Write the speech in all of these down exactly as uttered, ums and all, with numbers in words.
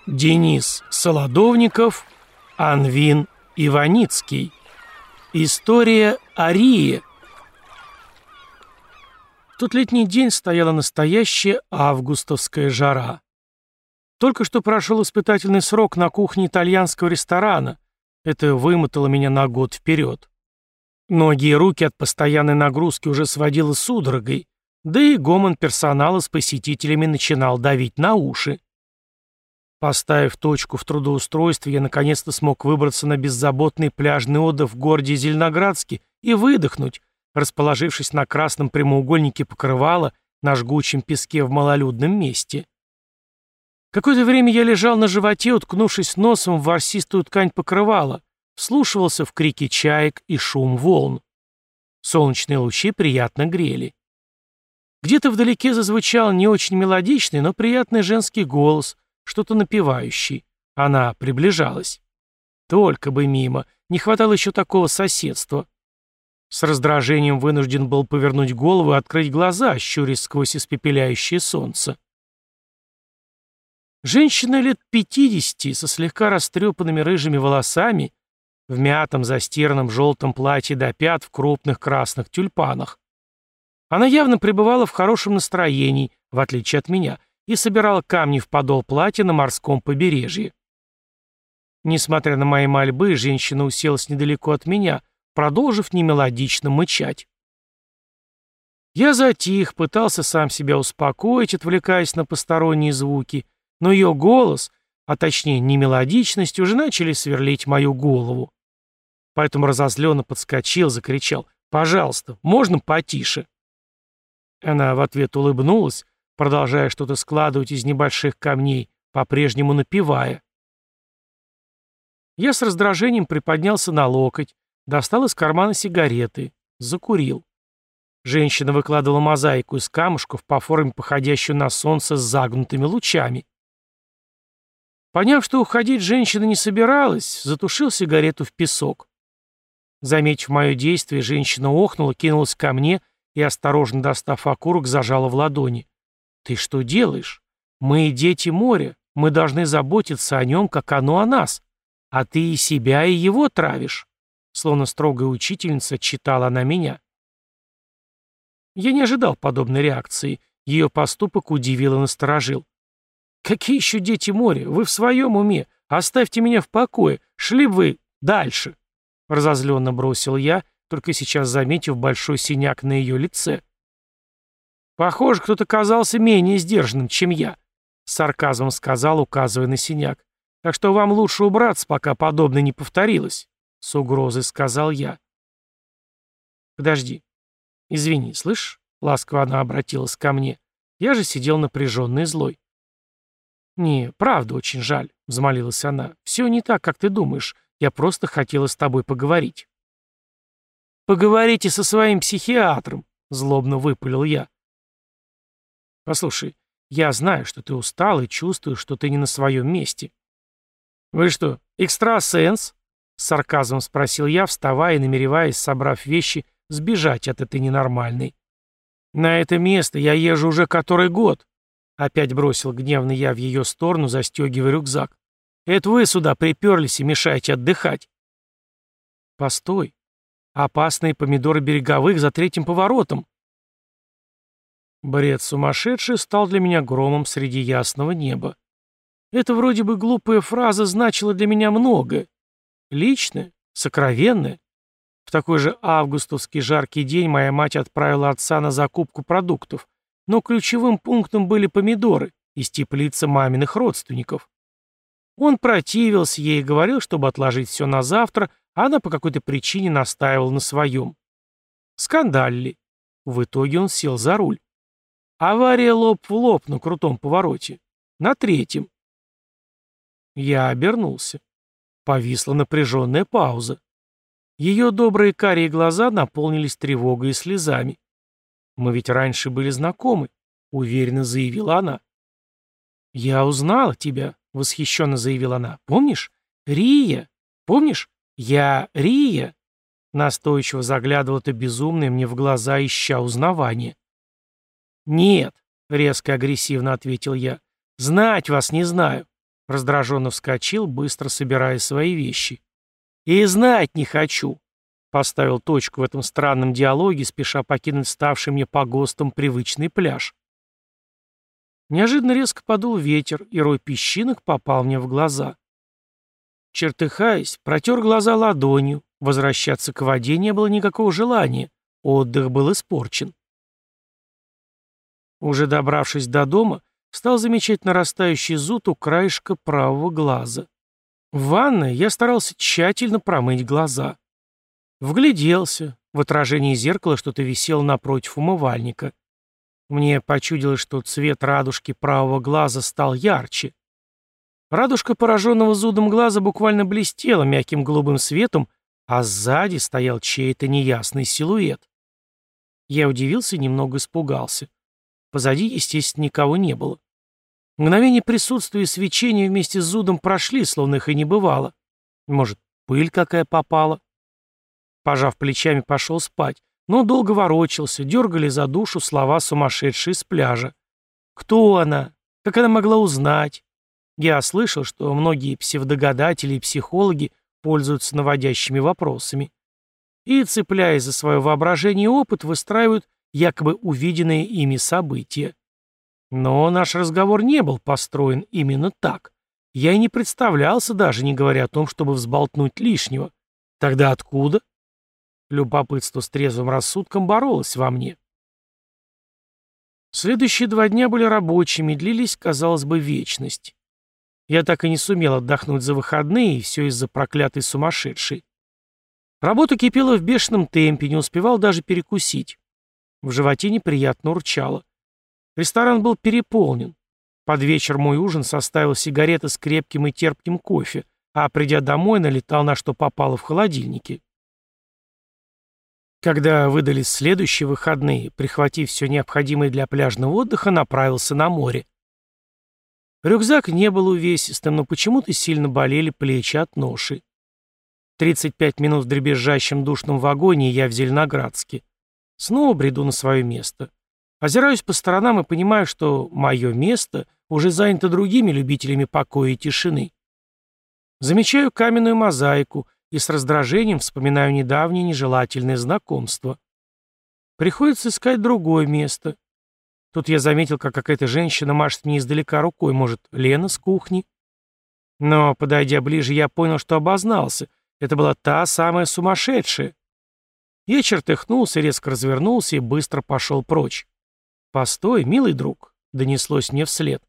Денис Солодовников, Анвин Иваницкий. История Арии. В тот летний день стояла настоящая августовская жара. Только что прошел испытательный срок на кухне итальянского ресторана. Это вымотало меня на год вперед. Ноги и руки от постоянной нагрузки уже сводило судорогой, да и гомон персонала с посетителями начинал давить на уши. Поставив точку в трудоустройстве, я наконец-то смог выбраться на беззаботный пляжный отдых в городе Зеленоградске и выдохнуть, расположившись на красном прямоугольнике покрывала на жгучем песке в малолюдном месте. Какое-то время я лежал на животе, уткнувшись носом в ворсистую ткань покрывала, вслушивался в крики чаек и шум волн. Солнечные лучи приятно грели. Где-то вдалеке зазвучал не очень мелодичный, но приятный женский голос, что-то напевающий. Она приближалась. Только бы мимо, не хватало еще такого соседства. С раздражением вынужден был повернуть голову и открыть глаза, щурясь сквозь испепеляющее солнце. Женщина лет пятидесяти, со слегка растрепанными рыжими волосами, в мятом застиранном желтом платье до пят в крупных красных тюльпанах. Она явно пребывала в хорошем настроении, в отличие от меня, и собирала камни в подол платья на морском побережье. Несмотря на мои мольбы, женщина уселась недалеко от меня, продолжив немелодично мычать. Я затих, пытался сам себя успокоить, отвлекаясь на посторонние звуки, но ее голос, а точнее немелодичность, уже начали сверлить мою голову. Поэтому разозленно подскочил, закричал: «Пожалуйста, можно потише?» Она в ответ улыбнулась, продолжая что-то складывать из небольших камней, по-прежнему напевая. Я с раздражением приподнялся на локоть, достал из кармана сигареты, закурил. Женщина выкладывала мозаику из камушков по форме, походящую на солнце с загнутыми лучами. Поняв, что уходить женщина не собиралась, затушил сигарету в песок. Заметив мое действие, женщина охнула, кинулась ко мне и, осторожно достав окурок, зажала в ладони. «Ты что делаешь? Мы дети моря, мы должны заботиться о нем, как оно о нас. А ты и себя, и его травишь», словно строгая учительница отчитала она меня. Я не ожидал подобной реакции, ее поступок удивил и насторожил. «Какие еще дети моря? Вы в своем уме? Оставьте меня в покое, шли бы вы дальше», разозленно бросил я, только сейчас заметив большой синяк на ее лице. «Похоже, кто-то казался менее сдержанным, чем я», — с сарказмом сказал, указывая на синяк. «Так что вам лучше убраться, пока подобное не повторилось», — с угрозой сказал я. «Подожди. Извини, слышишь?» — ласково она обратилась ко мне. Я же сидел напряженный и злой. «Не, правда, очень жаль», — взмолилась она. «Все не так, как ты думаешь. Я просто хотела с тобой поговорить». «Поговорите со своим психиатром», — злобно выпалил я. «Послушай, я знаю, что ты устал и чувствую, что ты не на своем месте». «Вы что, экстрасенс?» — с сарказмом спросил я, вставая и намереваясь, собрав вещи, сбежать от этой ненормальной. «На это место я езжу уже который год», — опять бросил гневно я в ее сторону, застегивая рюкзак. «Это вы сюда приперлись и мешаете отдыхать». «Постой. Опасные помидоры береговых за третьим поворотом». Бред сумасшедший стал для меня громом среди ясного неба. Эта вроде бы глупая фраза значила для меня многое. Личное, сокровенное. В такой же августовский жаркий день моя мать отправила отца на закупку продуктов, но ключевым пунктом были помидоры из теплицы маминых родственников. Он противился ей и говорил, чтобы отложить все на завтра, а она по какой-то причине настаивала на своем. Скандалили. В итоге он сел за руль. Авария лоб в лоб на крутом повороте. На третьем. Я обернулся. Повисла напряженная пауза. Ее добрые карие глаза наполнились тревогой и слезами. «Мы ведь раньше были знакомы», — уверенно заявила она. «Я узнала тебя», — восхищенно заявила она. «Помнишь? Рия. Помнишь? Я Рия». Настойчиво заглядывала то безумное мне в глаза, ища узнавания. «Нет», — резко агрессивно ответил я. «Знать вас не знаю. Раздраженно вскочил, быстро собирая свои вещи. «И знать не хочу!» Поставил точку в этом странном диалоге, спеша покинуть ставший мне по ГОСТам привычный пляж. Неожиданно резко подул ветер, и рой песчинок попал мне в глаза. Чертыхаясь, протер глаза ладонью, возвращаться к воде не было никакого желания, отдых был испорчен. Уже добравшись до дома, стал замечать нарастающий зуд у краешка правого глаза. В ванной я старался тщательно промыть глаза. Вгляделся. В отражении зеркала что-то висело напротив умывальника. Мне почудилось, что цвет радужки правого глаза стал ярче. Радужка пораженного зудом глаза буквально блестела мягким голубым светом, а сзади стоял чей-то неясный силуэт. Я удивился и немного испугался. Позади, естественно, никого не было. Мгновение присутствия и свечения вместе с зудом прошли, словно их и не бывало. Может, пыль какая попала? Пожав плечами, пошел спать, но долго ворочался, дергали за душу слова сумасшедшие с пляжа. Кто она? Как она могла узнать? Я слышал, что многие псевдогадатели и психологи пользуются наводящими вопросами. И, цепляясь за свое воображение и опыт, выстраивают якобы увиденные ими события. Но наш разговор не был построен именно так. Я и не представлялся даже, не говоря о том, чтобы взболтнуть лишнего. Тогда откуда? Любопытство с трезвым рассудком боролось во мне. Следующие два дня были рабочими, длились, казалось бы, вечность. Я так и не сумел отдохнуть за выходные, и все из-за проклятой сумасшедшей. Работа кипела в бешеном темпе, не успевал даже перекусить. В животе неприятно урчало. Ресторан был переполнен. Под вечер мой ужин составил сигареты с крепким и терпким кофе, а придя домой, налетал на что попало в холодильнике. Когда выдались следующие выходные, прихватив все необходимое для пляжного отдыха, направился на море. Рюкзак не был увесистым, но почему-то сильно болели плечи от ноши. тридцать пять минут в дребезжащем душном вагоне, и я в Зеленоградске. Снова бреду на свое место. Озираюсь по сторонам и понимаю, что мое место уже занято другими любителями покоя и тишины. Замечаю каменную мозаику и с раздражением вспоминаю недавнее нежелательное знакомство. Приходится искать другое место. Тут я заметил, как какая-то женщина машет мне издалека рукой, может, Лена с кухни. Но, подойдя ближе, я понял, что обознался. Это была та самая сумасшедшая. Я чертыхнулся, резко развернулся и быстро пошел прочь. «Постой, милый друг», — донеслось мне вслед.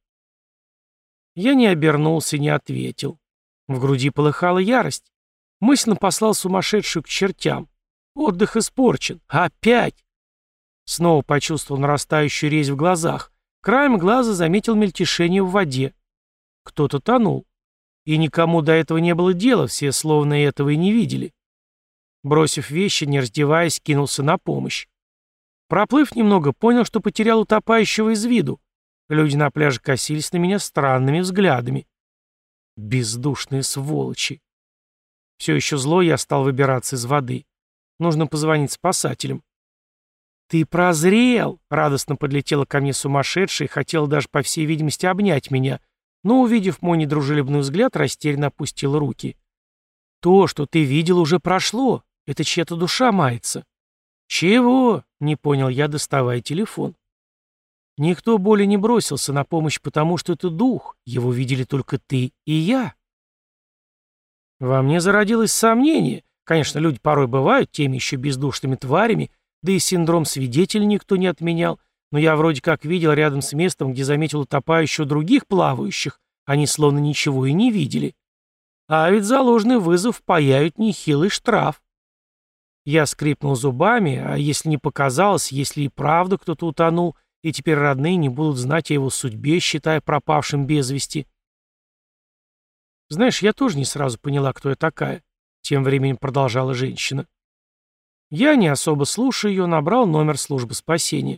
Я не обернулся, не ответил. В груди полыхала ярость. Мысленно послал сумасшедшую к чертям. Отдых испорчен. Опять! Снова почувствовал нарастающую резь в глазах. Краем глаза заметил мельтешение в воде. Кто-то тонул. И никому до этого не было дела, все словно этого и не видели. Бросив вещи, не раздеваясь, кинулся на помощь. Проплыв немного, понял, что потерял утопающего из виду. Люди на пляже косились на меня странными взглядами. Бездушные сволочи. Все еще зло, я стал выбираться из воды. Нужно позвонить спасателям. «Ты прозрел!» — радостно подлетела ко мне сумасшедшая и хотела даже, по всей видимости, обнять меня, но, увидев мой недружелюбный взгляд, растерянно опустила руки. «То, что ты видел, уже прошло. Это чья-то душа мается». «Чего?» — не понял я, доставая телефон. «Никто более не бросился на помощь, потому что это дух. Его видели только ты и я». Во мне зародилось сомнение. Конечно, люди порой бывают теми еще бездушными тварями, да и синдром свидетеля никто не отменял, но я вроде как видел рядом с местом, где заметил утопающих других плавающих, они словно ничего и не видели. А ведь за ложный вызов паяют нехилый штраф. Я скрипнул зубами, а если не показалось, если и правда кто-то утонул, и теперь родные не будут знать о его судьбе, считая пропавшим без вести. Знаешь, я тоже не сразу поняла, кто я такая, тем временем продолжала женщина. Я, не особо слушая ее, набрал номер службы спасения.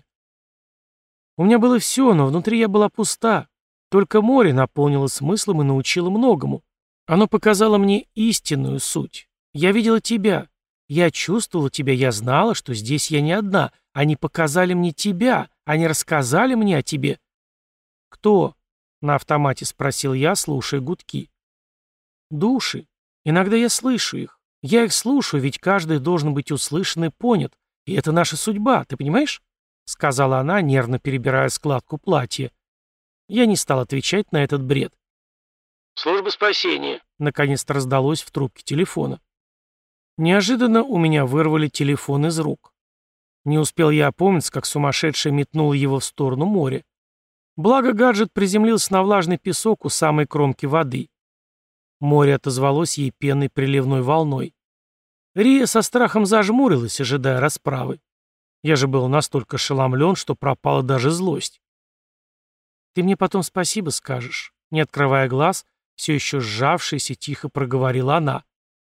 У меня было все, но внутри я была пуста. Только море наполнило смыслом и научило многому. Оно показало мне истинную суть. Я видела тебя. Я чувствовала тебя, я знала, что здесь я не одна. Они показали мне тебя, они рассказали мне о тебе. Кто? — на автомате спросил я, слушая гудки. «Души. Иногда я слышу их. Я их слушаю, ведь каждый должен быть услышан и понят. И это наша судьба, ты понимаешь?» — сказала она, нервно перебирая складку платья. Я не стал отвечать на этот бред. «Служба спасения», — наконец-то раздалось в трубке телефона. Неожиданно у меня вырвали телефон из рук. Не успел я опомниться, как сумасшедший метнул его в сторону моря. Благо гаджет приземлился на влажный песок у самой кромки воды. Море отозвалось ей пенной приливной волной. Рия со страхом зажмурилась, ожидая расправы. Я же был настолько ошеломлен, что пропала даже злость. «Ты мне потом спасибо скажешь», — не открывая глаз, все еще сжавшись, тихо проговорила она.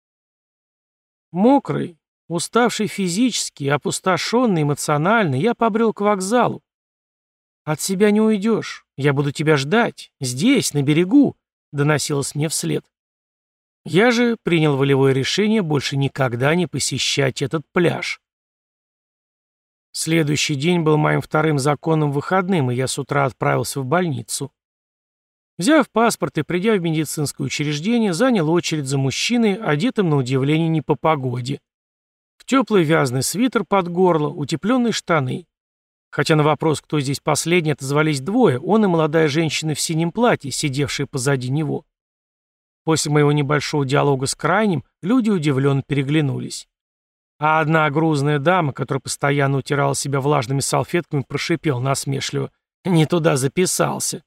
Мокрый, уставший физически, опустошенный эмоционально, я побрел к вокзалу. «От себя не уйдешь. Я буду тебя ждать. Здесь, на берегу», — доносилось мне вслед. Я же принял волевое решение больше никогда не посещать этот пляж. Следующий день был моим вторым законным выходным, и я с утра отправился в больницу. Взяв паспорт и придя в медицинское учреждение, занял очередь за мужчиной, одетым на удивление не по погоде. В теплый вязаный свитер под горло, утепленные штаны. Хотя на вопрос, кто здесь последний, отозвались двое, он и молодая женщина в синем платье, сидевшая позади него. После моего небольшого диалога с крайним, люди удивленно переглянулись. А одна грузная дама, которая постоянно утирала себя влажными салфетками, прошипела насмешливо: «Не туда записался».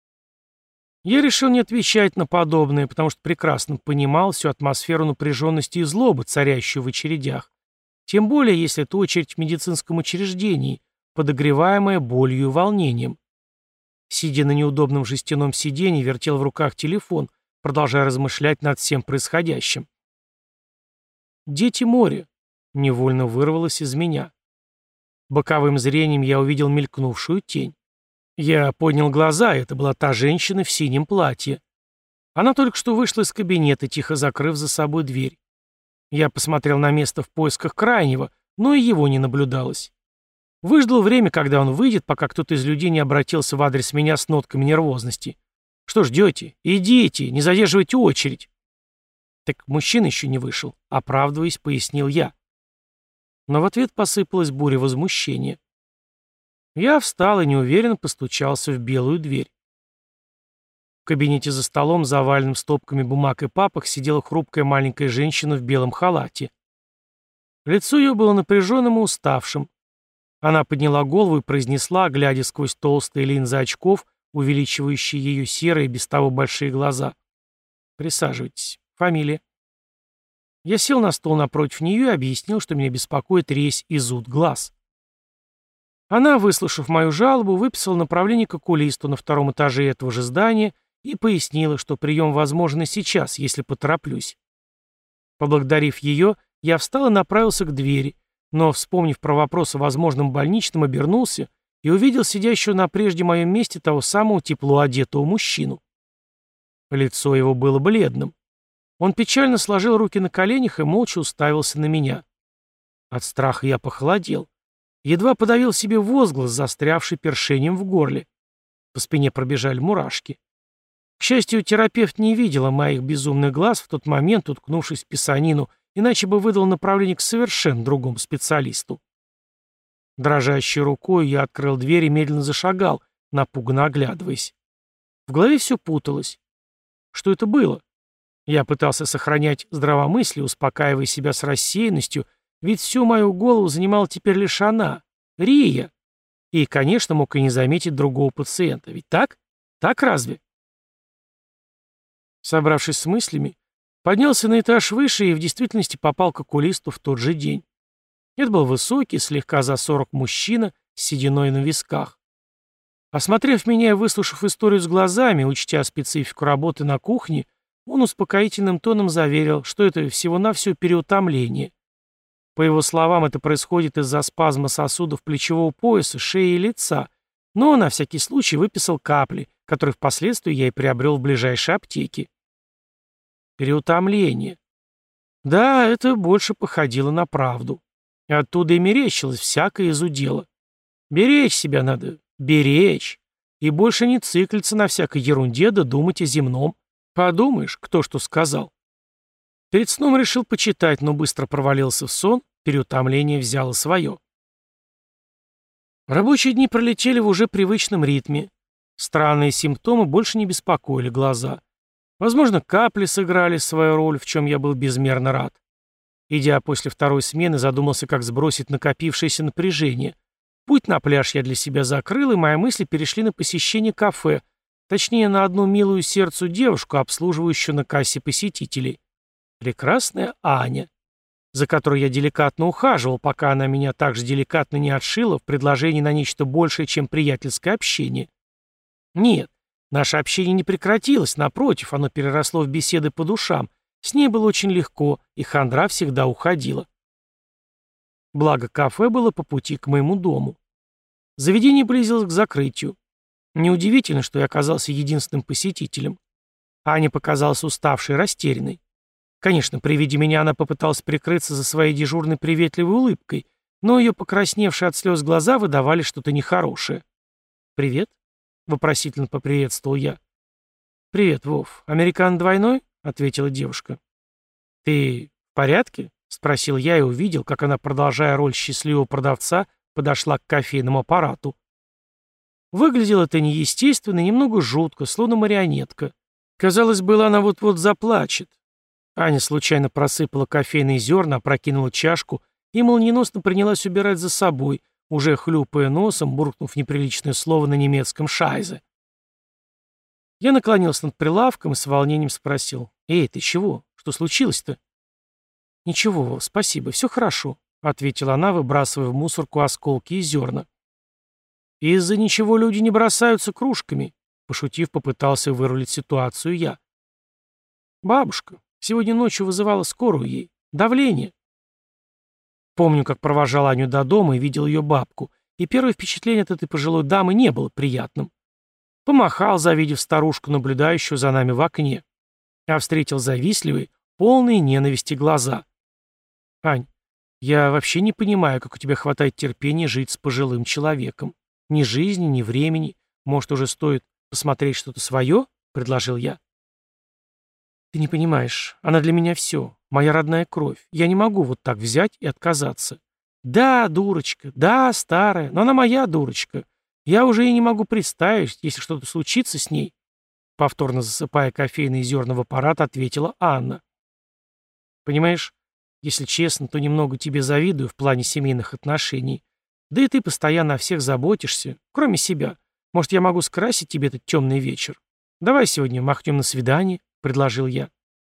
Я решил не отвечать на подобное, потому что прекрасно понимал всю атмосферу напряженности и злобы, царящую в очередях. Тем более, если это очередь в медицинском учреждении, подогреваемая болью и волнением. Сидя на неудобном жестяном сиденье, вертел в руках телефон, продолжая размышлять над всем происходящим. «Дети моря» невольно вырвалось из меня. Боковым зрением я увидел мелькнувшую тень. Я поднял глаза, и это была та женщина в синем платье. Она только что вышла из кабинета, тихо закрыв за собой дверь. Я посмотрел на место в поисках крайнего, но и его не наблюдалось. Выждал время, когда он выйдет, пока кто-то из людей не обратился в адрес меня с нотками нервозности. «Что ждете? Идите, не задерживайте очередь». Так мужчина еще не вышел, оправдываясь, пояснил я. Но в ответ посыпалась буря возмущения. Я встал и неуверенно постучался в белую дверь. В кабинете за столом, заваленным стопками бумаг и папок, сидела хрупкая маленькая женщина в белом халате. Лицо ее было напряженным и уставшим. Она подняла голову и произнесла, глядя сквозь толстые линзы очков, увеличивающие ее серые, без того большие глаза: «Присаживайтесь. Фамилия?» Я сел на стол напротив нее и объяснил, что меня беспокоит резь и зуд глаз. Она, выслушав мою жалобу, выписала направление к окулисту на втором этаже этого же здания и пояснила, что прием возможен и сейчас, если потороплюсь. Поблагодарив ее, я встал и направился к двери, но, вспомнив про вопрос о возможном больничном, обернулся и увидел сидящего на прежде моем месте того самого тепло одетого мужчину. Лицо его было бледным. Он печально сложил руки на коленях и молча уставился на меня. От страха я похолодел. Едва подавил себе возглас, застрявший першением в горле. По спине пробежали мурашки. К счастью, терапевт не видела моих безумных глаз в тот момент, уткнувшись в писанину, иначе бы выдал направление к совершенно другому специалисту. Дрожащей рукой я открыл дверь и медленно зашагал, напуганно оглядываясь. В голове все путалось. Что это было? Я пытался сохранять здравомыслие, успокаивая себя с рассеянностью, ведь всю мою голову занимала теперь лишь она, Рия. И, конечно, мог и не заметить другого пациента. Ведь так? Так разве? Собравшись с мыслями, поднялся на этаж выше и в действительности попал к окулисту в тот же день. Это был высокий, слегка за сорок мужчина с сединой на висках. Осмотрев меня и выслушав историю с глазами, учтя специфику работы на кухне, он успокоительным тоном заверил, что это всего-навсего переутомление. По его словам, это происходит из-за спазма сосудов плечевого пояса, шеи и лица, но на всякий случай выписал капли, которые впоследствии я и приобрел в ближайшей аптеке. Переутомление. Да, это больше походило на правду. И оттуда и мерещилось всякое изудело. Беречь себя надо, беречь. и больше не циклиться на всякой ерунде да думать о земном. Подумаешь, кто что сказал. Перед сном решил почитать, но быстро провалился в сон, переутомление взяло свое. Рабочие дни пролетели в уже привычном ритме. Странные симптомы больше не беспокоили глаза. Возможно, капли сыграли свою роль, в чем я был безмерно рад. Идя после второй смены, задумался, как сбросить накопившееся напряжение. Путь на пляж я для себя закрыл, и мои мысли перешли на посещение кафе, точнее, на одну милую сердцу девушку, обслуживающую на кассе посетителей. Прекрасная Аня, за которой я деликатно ухаживал, пока она меня так же деликатно не отшила в предложении на нечто большее, чем приятельское общение. Нет, наше общение не прекратилось, напротив, оно переросло в беседы по душам. С ней было очень легко, и хандра всегда уходила. Благо, кафе было по пути к моему дому. Заведение близилось к закрытию. Неудивительно, что я оказался единственным посетителем. Аня показалась уставшей и растерянной. Конечно, при виде меня она попыталась прикрыться за своей дежурной приветливой улыбкой, но ее покрасневшие от слез глаза выдавали что-то нехорошее. «Привет?» — вопросительно поприветствовал я. «Привет, Вов. Американ двойной?» — ответила девушка. «Ты в порядке?» — спросил я и увидел, как она, продолжая роль счастливого продавца, подошла к кофейному аппарату. Выглядело это неестественно и немного жутко, словно марионетка. Казалось, было, она вот-вот заплачет. Аня случайно просыпала кофейные зерна, опрокинула чашку и молниеносно принялась убирать за собой, уже хлюпая носом, буркнув неприличное слово на немецком «шайзе». Я наклонился над прилавком и с волнением спросил: «Эй, ты чего? Что случилось-то?» «Ничего, спасибо, все хорошо», — ответила она, выбрасывая в мусорку осколки и зерна. «Из-за ничего люди не бросаются кружками», — пошутив, попытался вырулить ситуацию я. «Бабушка сегодня ночью вызывала скорую ей. Давление». Помню, как провожал Аню до дома и видел ее бабку, и первое впечатление от этой пожилой дамы не было приятным. Помахал, завидев старушку, наблюдающую за нами в окне, а встретил завистливые, полные ненависти глаза. «Ань, я вообще не понимаю, как у тебя хватает терпения жить с пожилым человеком. Ни жизни, ни времени. Может, уже стоит посмотреть что-то свое?» — предложил я. «Ты не понимаешь, она для меня все, моя родная кровь. Я не могу вот так взять и отказаться. Да, дурочка, да, старая, но она моя дурочка. Я уже и не могу представить, если что-то случится с ней», — повторно засыпая кофейные зерна в аппарат, ответила Анна. «Понимаешь, если честно, то немного тебе завидую в плане семейных отношений. Да и ты постоянно о всех заботишься, кроме себя. Может, я могу скрасить тебе этот темный вечер? Давай сегодня махнем на свидание», — предложил я.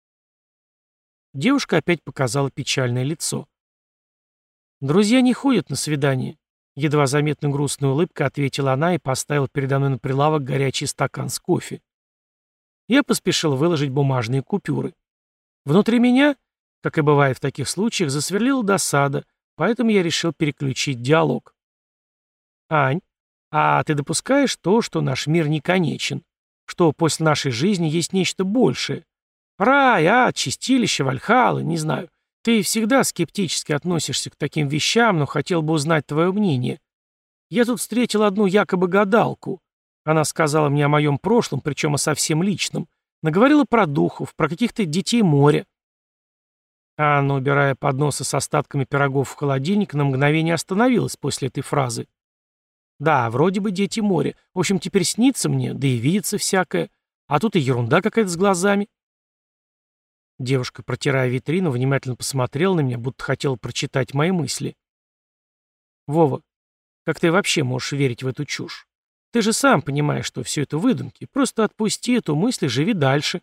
Девушка опять показала печальное лицо. «Друзья не ходят на свидание», — едва заметно грустной улыбкой ответила она и поставила передо мной на прилавок горячий стакан с кофе. Я поспешил выложить бумажные купюры. Внутри меня, как и бывает в таких случаях, засверлила досада, поэтому я решил переключить диалог. «Ань, а ты допускаешь то, что наш мир не конечен? Что после нашей жизни есть нечто большее? Рай, ад, чистилище, вальхалла, не знаю. Ты всегда скептически относишься к таким вещам, но хотел бы узнать твое мнение. Я тут встретил одну якобы гадалку. Она сказала мне о моем прошлом, причем о совсем личном. Наговорила про духов, про каких-то детей моря». Анна, убирая подносы с остатками пирогов в холодильник, на мгновение остановилась после этой фразы. «Да, вроде бы дети моря. В общем, теперь снится мне, да и видится всякое. А тут и ерунда какая-то с глазами». Девушка, протирая витрину, внимательно посмотрела на меня, будто хотела прочитать мои мысли. «Вова, как ты вообще можешь верить в эту чушь? Ты же сам понимаешь, что все это выдумки. Просто отпусти эту мысль и живи дальше».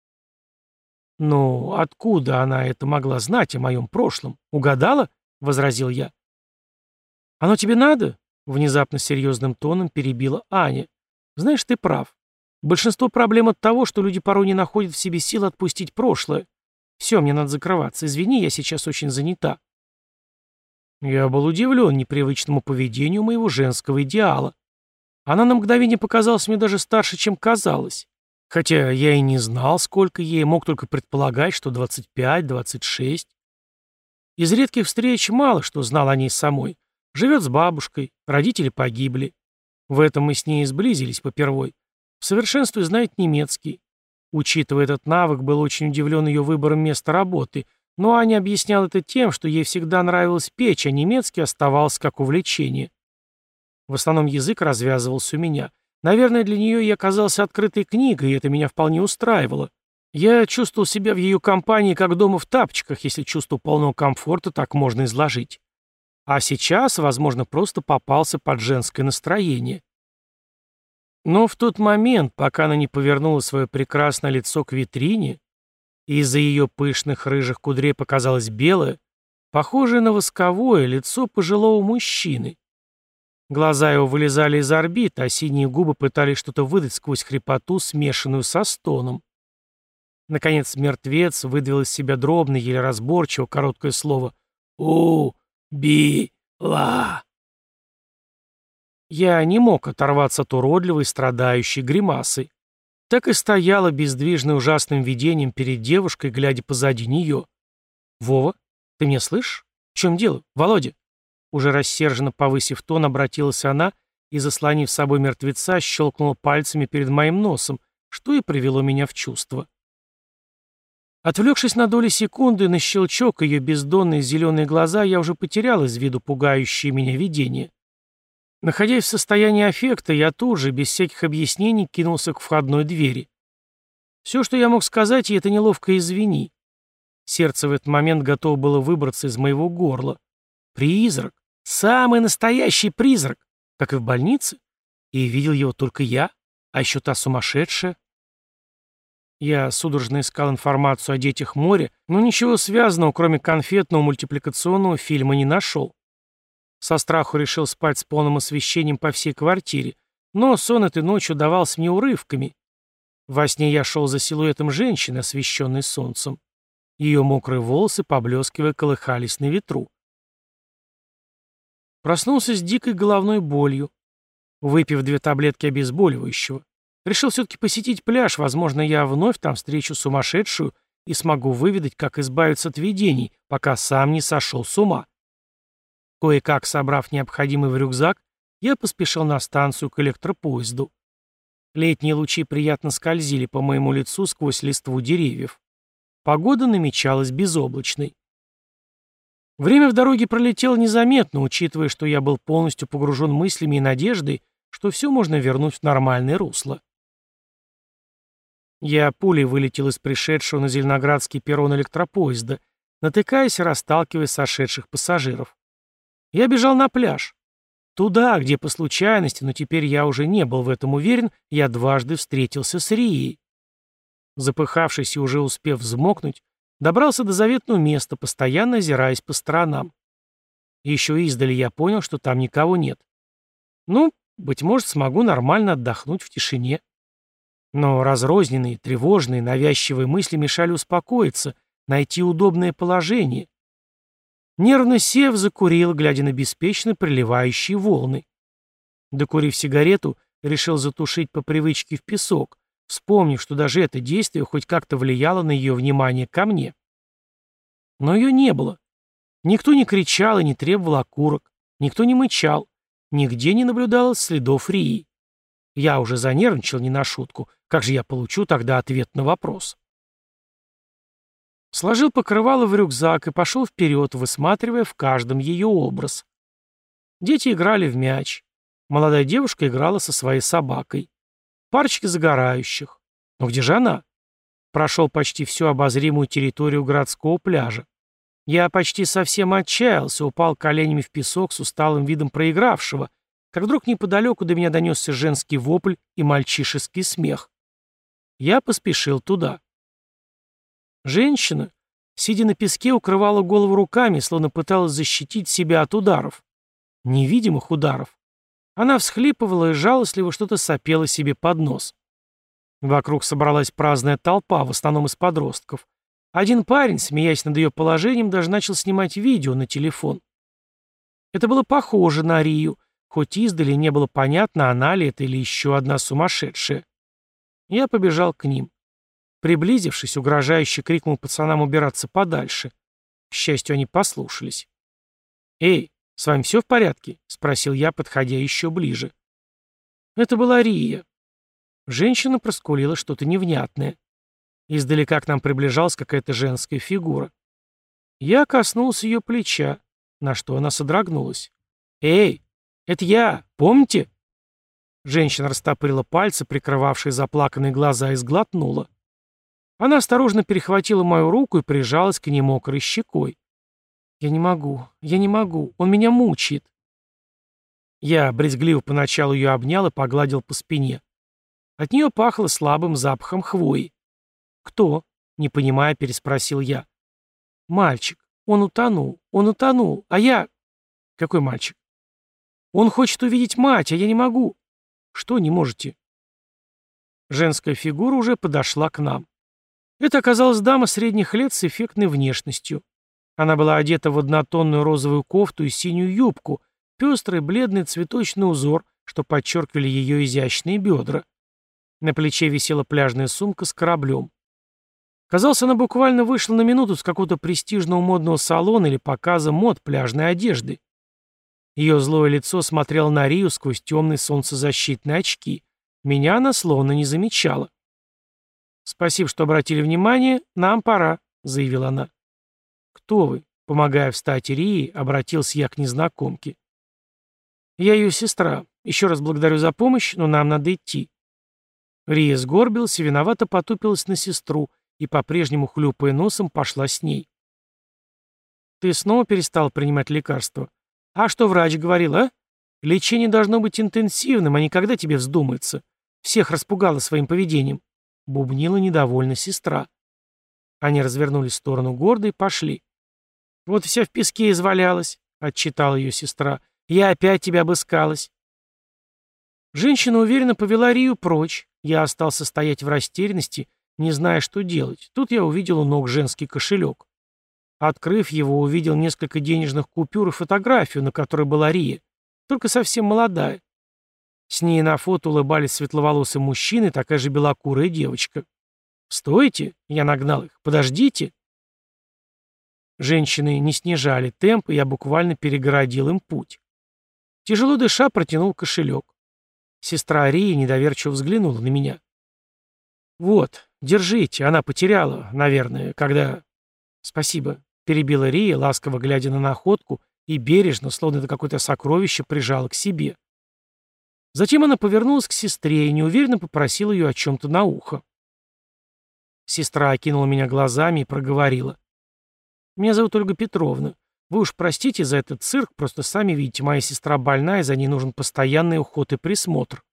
«Ну, откуда она это могла знать о моем прошлом? Угадала?» — возразил я. «Оно тебе надо?» — внезапно серьезным тоном перебила Аня. «Знаешь, ты прав. Большинство проблем от того, что люди порой не находят в себе сил отпустить прошлое. Все, мне надо закрываться. Извини, я сейчас очень занята». Я был удивлен непривычному поведению моего женского идеала. Она на мгновение показалась мне даже старше, чем казалось. Хотя я и не знал, сколько ей, мог только предполагать, что двадцать пять, двадцать шесть. Из редких встреч мало что знал о ней самой. Живет с бабушкой, родители погибли. В этом мы с ней и сблизились попервой. В совершенстве знает немецкий. Учитывая этот навык, был очень удивлен ее выбором места работы, но Аня объясняла это тем, что ей всегда нравилось печь, а немецкий оставался как увлечение. В основном язык развязывался у меня. Наверное, для нее я оказался открытой книгой, и это меня вполне устраивало. Я чувствовал себя в ее компании как дома в тапочках, если чувство полного комфорта так можно изложить. А сейчас, возможно, просто попался под женское настроение. Но в тот момент, пока она не повернула свое прекрасное лицо к витрине, и из-за ее пышных рыжих кудрей показалось белое, похожее на восковое лицо пожилого мужчины. Глаза его вылезали из орбит, а синие губы пытались что-то выдать сквозь хрипоту, смешанную со стоном. Наконец мертвец выдавил из себя дробно, еле разборчиво, короткое слово «У-би-ла». Я не мог оторваться от уродливой, страдающей гримасы. Так и стояла бездвижно ужасным видением перед девушкой, глядя позади нее. «Вова, ты меня слышишь? В чем дело? Володя?» Уже рассерженно повысив тон, обратилась она и, заслонив с собой мертвеца, щелкнула пальцами перед моим носом, что и привело меня в чувство. Отвлекшись на доли секунды на щелчок ее бездонные зеленые глаза, я уже потерял из виду пугающее меня видение. Находясь в состоянии аффекта, я тут же, без всяких объяснений, кинулся к входной двери. Все, что я мог сказать, и это неловко «извини». Сердце в этот момент готово было выбраться из моего горла. Призрак. Самый настоящий призрак. Как и в больнице. И видел его только я. А еще та сумасшедшая. Я судорожно искал информацию о детях моря, но ничего связанного, кроме конфетного мультипликационного фильма, не нашел. Со страху решил спать с полным освещением по всей квартире, но сон этой ночью давался мне урывками. Во сне я шел за силуэтом женщины, освещенной солнцем. Ее мокрые волосы, поблескивая, колыхались на ветру. Проснулся с дикой головной болью, выпив две таблетки обезболивающего. Решил все-таки посетить пляж, возможно, я вновь там встречу сумасшедшую и смогу выведать, как избавиться от видений, пока сам не сошел с ума. Кое-как собрав необходимый в рюкзак, я поспешил на станцию к электропоезду. Летние лучи приятно скользили по моему лицу сквозь листву деревьев. Погода намечалась безоблачной. Время в дороге пролетело незаметно, учитывая, что я был полностью погружен мыслями и надеждой, что все можно вернуть в нормальное русло. Я пулей вылетел из пришедшего на Зеленоградский перрон электропоезда, натыкаясь и расталкивая сошедших пассажиров. Я бежал на пляж. Туда, где по случайности, но теперь я уже не был в этом уверен, я дважды встретился с Рией. Запыхавшись и уже успев взмокнуть, добрался до заветного места, постоянно озираясь по сторонам. Еще издали я понял, что там никого нет. Ну, быть может, смогу нормально отдохнуть в тишине. Но разрозненные, тревожные, навязчивые мысли мешали успокоиться, найти удобное положение. Нервно сев, закурил, глядя на беспечно приливающие волны. Докурив сигарету, решил затушить по привычке в песок, вспомнив, что даже это действие хоть как-то влияло на ее внимание ко мне. Но ее не было. Никто не кричал и не требовал окурок, никто не мычал, нигде не наблюдалось следов Рии. Я уже занервничал не на шутку, как же я получу тогда ответ на вопрос? Сложил покрывало в рюкзак и пошел вперед, высматривая в каждом ее образ. Дети играли в мяч. Молодая девушка играла со своей собакой. Парочки загорающих. Но где же она? Прошел почти всю обозримую территорию городского пляжа. Я почти совсем отчаялся, упал коленями в песок с усталым видом проигравшего, как вдруг неподалеку до меня донесся женский вопль и мальчишеский смех. Я поспешил туда. Женщина, сидя на песке, укрывала голову руками, словно пыталась защитить себя от ударов. Невидимых ударов. Она всхлипывала и жалостливо что-то сопела себе под нос. Вокруг собралась праздная толпа, в основном из подростков. Один парень, смеясь над ее положением, даже начал снимать видео на телефон. Это было похоже на Рию, хоть издали не было понятно, она ли это или еще одна сумасшедшая. Я побежал к ним. Приблизившись, угрожающе крикнул пацанам убираться подальше. К счастью, они послушались. «Эй, с вами все в порядке?» — спросил я, подходя еще ближе. Это была Рия. Женщина проскулила что-то невнятное. Издалека к нам приближалась какая-то женская фигура. Я коснулся ее плеча, на что она содрогнулась. «Эй, это я, помните?» Женщина растопырила пальцы, прикрывавшие заплаканные глаза, и сглотнула. Она осторожно перехватила мою руку и прижалась к ней мокрой щекой. «Я не могу, я не могу, он меня мучает». Я брезгливо поначалу ее обнял и погладил по спине. От нее пахло слабым запахом хвои. «Кто?» — не понимая, переспросил я. «Мальчик. Он утонул. Он утонул. А я...» «Какой мальчик?» «Он хочет увидеть мать, а я не могу». «Что не можете?» Женская фигура уже подошла к нам. Это оказалась дама средних лет с эффектной внешностью. Она была одета в однотонную розовую кофту и синюю юбку, пестрый бледный цветочный узор, что подчеркивали ее изящные бедра. На плече висела пляжная сумка с кораблем. Казалось, она буквально вышла на минуту с какого-то престижного модного салона или показа мод пляжной одежды. Ее злое лицо смотрело на Рию сквозь темные солнцезащитные очки. Меня она словно не замечала. «Спасибо, что обратили внимание. Нам пора», — заявила она. «Кто вы?» — помогая встать Рии, обратился я к незнакомке. «Я ее сестра. Еще раз благодарю за помощь, но нам надо идти». Рия сгорбилась и виновато потупилась на сестру и, по-прежнему хлюпая носом, пошла с ней. «Ты снова перестал принимать лекарства? А что врач говорил, а? Лечение должно быть интенсивным, а не когда тебе вздумается. Всех распугала своим поведением», — бубнила недовольно сестра. Они развернулись в сторону города и пошли. «Вот вся в песке извалялась», — отчитала ее сестра. «Я опять тебя обыскалась». Женщина уверенно повела Рию прочь. Я остался стоять в растерянности, не зная, что делать. Тут я увидел у ног женский кошелек. Открыв его, увидел несколько денежных купюр и фотографию, на которой была Рия, только совсем молодая. С ней на фото улыбались светловолосый мужчина и такая же белокурая девочка. «Стойте!» — я нагнал их. «Подождите!» Женщины не снижали темп, и я буквально перегородил им путь. Тяжело дыша, протянул кошелек. Сестра Рии недоверчиво взглянула на меня. «Вот, держите, она потеряла, наверное, когда...» «Спасибо», — перебила Рия, ласково глядя на находку, и бережно, словно это какое-то сокровище, прижала к себе. Затем она повернулась к сестре и неуверенно попросила ее о чем-то на ухо. Сестра окинула меня глазами и проговорила. «Меня зовут Ольга Петровна. Вы уж простите за этот цирк, просто сами видите, моя сестра больна, и за ней нужен постоянный уход и присмотр».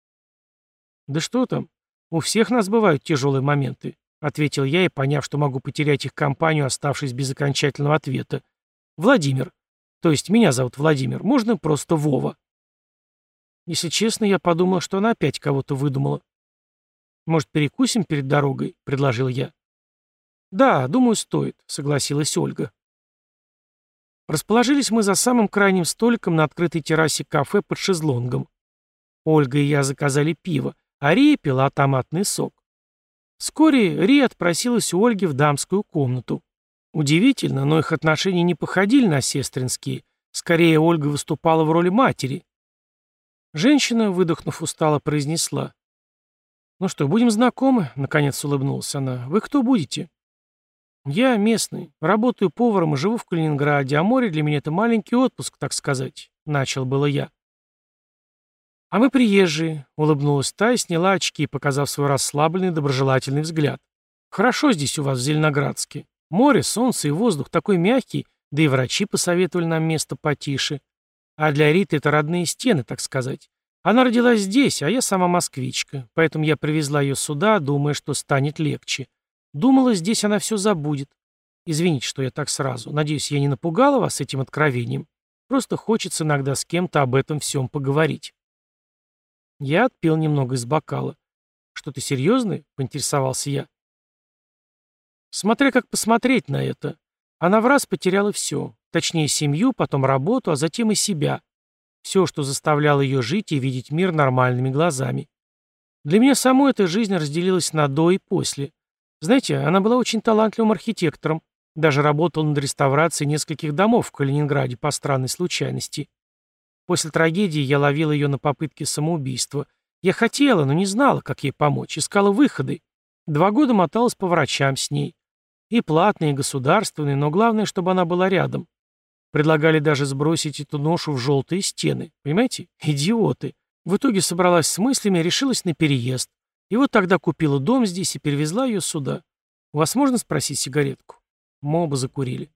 «Да что там? У всех нас бывают тяжелые моменты», — ответил я, и, поняв, что могу потерять их компанию, оставшись без окончательного ответа. «Владимир. То есть меня зовут Владимир. Можно просто Вова». Если честно, я подумал, что она опять кого-то выдумала. «Может, перекусим перед дорогой?» — предложил я. «Да, думаю, стоит», — согласилась Ольга. Расположились мы за самым крайним столиком на открытой террасе кафе под шезлонгом. Ольга и я заказали пиво, а Рия пила томатный сок. Вскоре Рия отпросилась у Ольги в дамскую комнату. Удивительно, но их отношения не походили на сестринские. Скорее, Ольга выступала в роли матери. Женщина, выдохнув устало, произнесла. «Ну что, будем знакомы?» — наконец улыбнулась она. «Вы кто будете?» «Я местный. Работаю поваром и живу в Калининграде, а море для меня это маленький отпуск, так сказать», — начал было я. «А мы приезжие», — улыбнулась та и сняла очки, показав свой расслабленный, доброжелательный взгляд. «Хорошо здесь у вас в Зеленоградске. Море, солнце и воздух такой мягкий, да и врачи посоветовали нам место потише. А для Риты это родные стены, так сказать. Она родилась здесь, а я сама москвичка, поэтому я привезла ее сюда, думая, что станет легче. Думала, здесь она все забудет. Извините, что я так сразу. Надеюсь, я не напугала вас этим откровением. Просто хочется иногда с кем-то об этом всем поговорить». Я отпил немного из бокала. «Что-то серьезное?» — поинтересовался я. Смотря как посмотреть на это. Она враз потеряла все. Точнее, семью, потом работу, а затем и себя. Все, что заставляло ее жить и видеть мир нормальными глазами. Для меня самой эта жизнь разделилась на «до» и «после». Знаете, она была очень талантливым архитектором. Даже работала над реставрацией нескольких домов в Калининграде по странной случайности. После трагедии я ловила ее на попытке самоубийства. Я хотела, но не знала, как ей помочь. Искала выходы. Два года моталась по врачам с ней. И платные, и государственные, но главное, чтобы она была рядом. Предлагали даже сбросить эту ношу в желтые стены. Понимаете? Идиоты. В итоге собралась с мыслями, решилась на переезд. И вот тогда купила дом здесь и перевезла ее сюда. У вас можно спросить сигаретку? Мы оба закурили.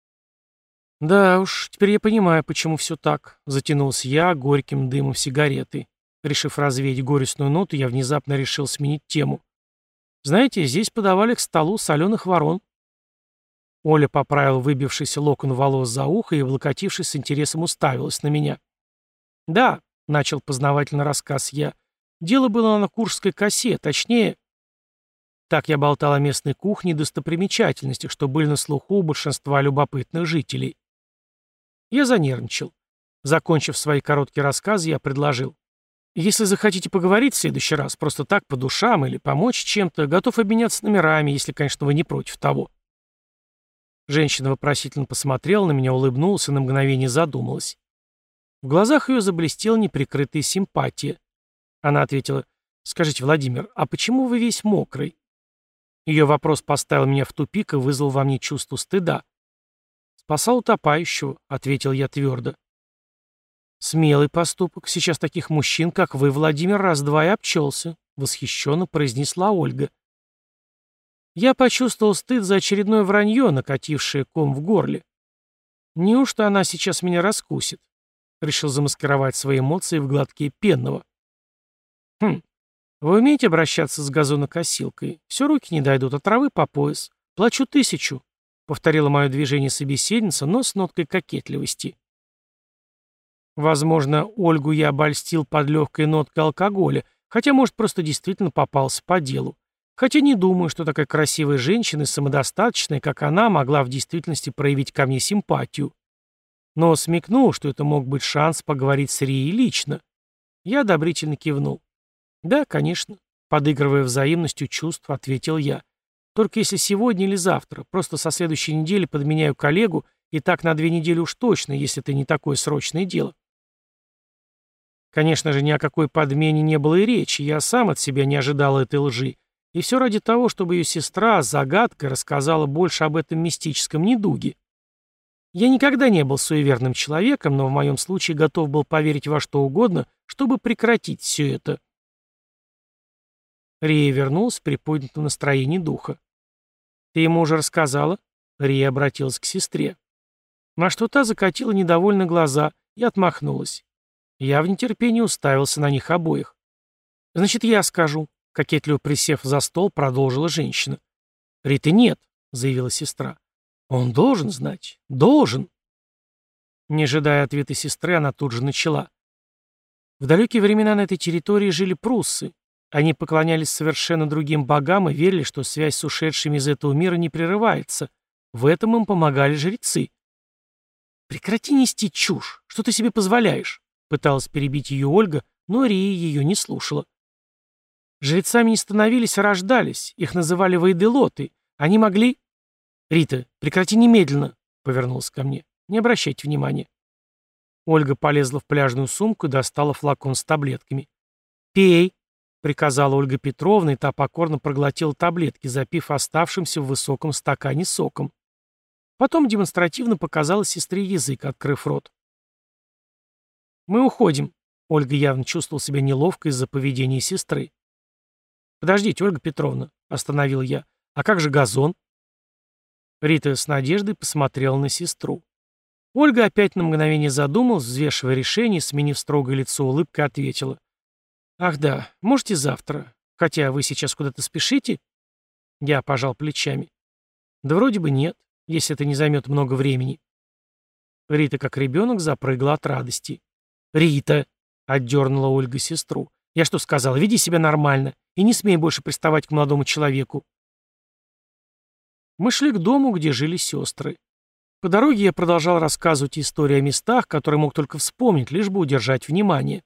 Да уж, теперь я понимаю, почему все так. Затянулся я горьким дымом сигареты. Решив развеять горестную ноту, я внезапно решил сменить тему. Знаете, здесь подавали к столу соленых ворон. Оля поправил выбившийся локон волос за ухо и, облокотившись, с интересом уставилась на меня. «Да», — начал познавательно рассказ я, — «дело было на Куршской косе, точнее...» Так я болтал о местной кухне и достопримечательностях, что были на слуху у большинства любопытных жителей. Я занервничал. Закончив свои короткие рассказы, я предложил. «Если захотите поговорить в следующий раз, просто так, по душам или помочь чем-то, готов обменяться номерами, если, конечно, вы не против того». Женщина вопросительно посмотрела на меня, улыбнулась и на мгновение задумалась. В глазах ее заблестела неприкрытая симпатия. Она ответила: «Скажите, Владимир, а почему вы весь мокрый?» Ее вопрос поставил меня в тупик и вызвал во мне чувство стыда. «Спасал утопающего», — ответил я твердо. «Смелый поступок. Сейчас таких мужчин, как вы, Владимир, раз-два и обчелся», — восхищенно произнесла Ольга. Я почувствовал стыд за очередное вранье, накатившее ком в горле. Неужто она сейчас меня раскусит? Решил замаскировать свои эмоции в глотке пенного. Хм, вы умеете обращаться с газонокосилкой? Все руки не дойдут, а травы по пояс. Плачу тысячу, повторила мое движение собеседница, но с ноткой кокетливости. Возможно, Ольгу я обольстил под легкой ноткой алкоголя, хотя, может, просто действительно попался по делу. Хотя не думаю, что такая красивая женщина и самодостаточная, как она, могла в действительности проявить ко мне симпатию. Но смекнул, что это мог быть шанс поговорить с Рией лично. Я одобрительно кивнул. «Да, конечно», — подыгрывая взаимностью чувств, ответил я. «Только если сегодня или завтра, просто со следующей недели подменяю коллегу, и так на две недели уж точно, если это не такое срочное дело». Конечно же, ни о какой подмене не было и речи, я сам от себя не ожидал этой лжи. И все ради того, чтобы ее сестра, загадкой, рассказала больше об этом мистическом недуге. Я никогда не был суеверным человеком, но в моем случае готов был поверить во что угодно, чтобы прекратить все это. Рия вернулась в приподнятом настроении духа. «Ты ему уже рассказала?» Рия обратилась к сестре. На что та закатила недовольно глаза и отмахнулась. Я в нетерпении уставился на них обоих. «Значит, я скажу», — кокетливо присев за стол, продолжила женщина. «Риты нет», — заявила сестра. «Он должен знать. Должен». Не ожидая ответа сестры, она тут же начала. В далекие времена на этой территории жили пруссы. Они поклонялись совершенно другим богам и верили, что связь с ушедшими из этого мира не прерывается. В этом им помогали жрецы. «Прекрати нести чушь. Что ты себе позволяешь?» Пыталась перебить ее Ольга, но Рия ее не слушала. Жрецами не становились, а рождались. Их называли вайделоты. Они могли... «Рита, прекрати немедленно», — повернулась ко мне. «Не обращайте внимания». Ольга полезла в пляжную сумку и достала флакон с таблетками. «Пей», — приказала Ольга Петровна, и та покорно проглотила таблетки, запив оставшимся в высоком стакане соком. Потом демонстративно показала сестре язык, открыв рот. «Мы уходим», — Ольга явно чувствовала себя неловко из-за поведения сестры. «Подождите, Ольга Петровна», — остановил я. «А как же газон?» Рита с надеждой посмотрела на сестру. Ольга опять на мгновение задумалась, взвешивая решение, сменив строгое лицо улыбкой, ответила. «Ах да, можете завтра. Хотя вы сейчас куда-то спешите?» Я пожал плечами. «Да вроде бы нет, если это не займет много времени». Рита, как ребенок, запрыгала от радости. «Рита!» — отдернула Ольга сестру. «Я что сказала? Веди себя нормально и не смей больше приставать к молодому человеку». Мы шли к дому, где жили сестры. По дороге я продолжал рассказывать истории о местах, которые мог только вспомнить, лишь бы удержать внимание.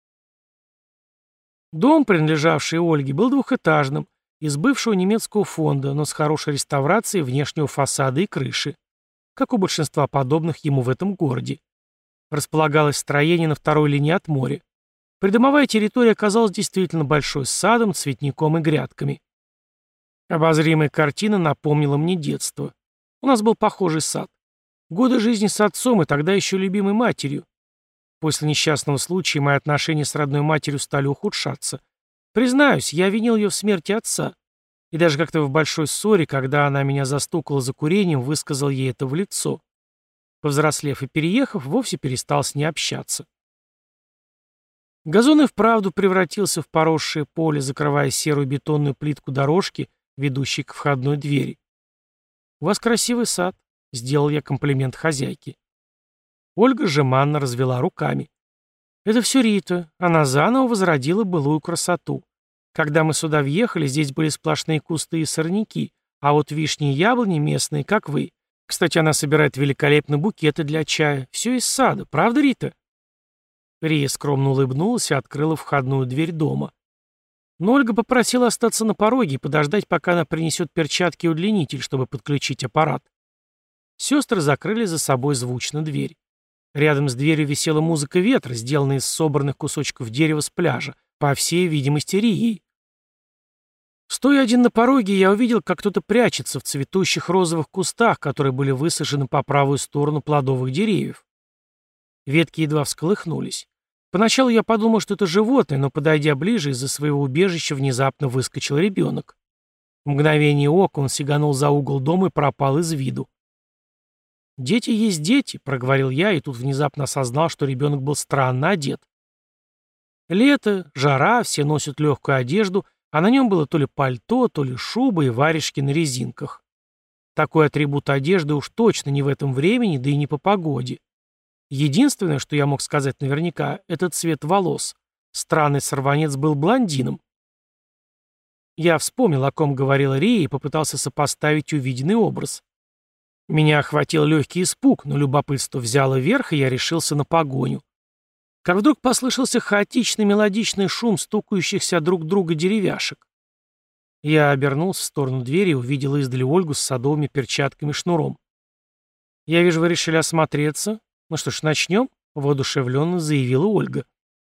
Дом, принадлежавший Ольге, был двухэтажным, из бывшего немецкого фонда, но с хорошей реставрацией внешнего фасада и крыши, как у большинства подобных ему в этом городе. Располагалось строение на второй линии от моря. Придомовая территория оказалась действительно большой, с садом, цветником и грядками. Обозримая картина напомнила мне детство. У нас был похожий сад. Годы жизни с отцом и тогда еще любимой матерью. После несчастного случая мои отношения с родной матерью стали ухудшаться. Признаюсь, я винил ее в смерти отца. И даже как-то в большой ссоре, когда она меня застукала за курением, высказал ей это в лицо. Повзрослев и переехав, вовсе перестал с ней общаться. Газон и вправду превратился в поросшее поле, закрывая серую бетонную плитку дорожки, ведущей к входной двери. «У вас красивый сад», — сделал я комплимент хозяйке. Ольга жеманно развела руками. «Это все Рита. Она заново возродила былую красоту. Когда мы сюда въехали, здесь были сплошные кусты и сорняки, а вот вишни и яблони местные, как вы. Кстати, она собирает великолепные букеты для чая. Все из сада, правда, Рита?» Рия скромно улыбнулась и открыла входную дверь дома. Но Ольга попросила остаться на пороге и подождать, пока она принесет перчатки и удлинитель, чтобы подключить аппарат. Сестры закрыли за собой звучно дверь. Рядом с дверью висела музыка ветра, сделанная из собранных кусочков дерева с пляжа, по всей видимости, Рией. Стоя один на пороге, я увидел, как кто-то прячется в цветущих розовых кустах, которые были высажены по правую сторону плодовых деревьев. Ветки едва всколыхнулись. Поначалу я подумал, что это животное, но, подойдя ближе, из-за своего убежища внезапно выскочил ребенок. В мгновение ока он сиганул за угол дома и пропал из виду. «Дети есть дети», — проговорил я, и тут внезапно осознал, что ребенок был странно одет. Лето, жара, все носят легкую одежду, а на нем было то ли пальто, то ли шуба и варежки на резинках. Такой атрибут одежды уж точно не в этом времени, да и не по погоде. Единственное, что я мог сказать наверняка, это цвет волос. Странный сорванец был блондином. Я вспомнил, о ком говорила Рия, и попытался сопоставить увиденный образ. Меня охватил легкий испуг, но любопытство взяло верх, и я решился на погоню. Как вдруг послышался хаотичный мелодичный шум стукающихся друг друга деревяшек. Я обернулся в сторону двери и увидел издали Ольгу с садовыми перчатками и шнуром. «Я вижу, вы решили осмотреться. Ну что ж, начнем?» — воодушевленно заявила Ольга.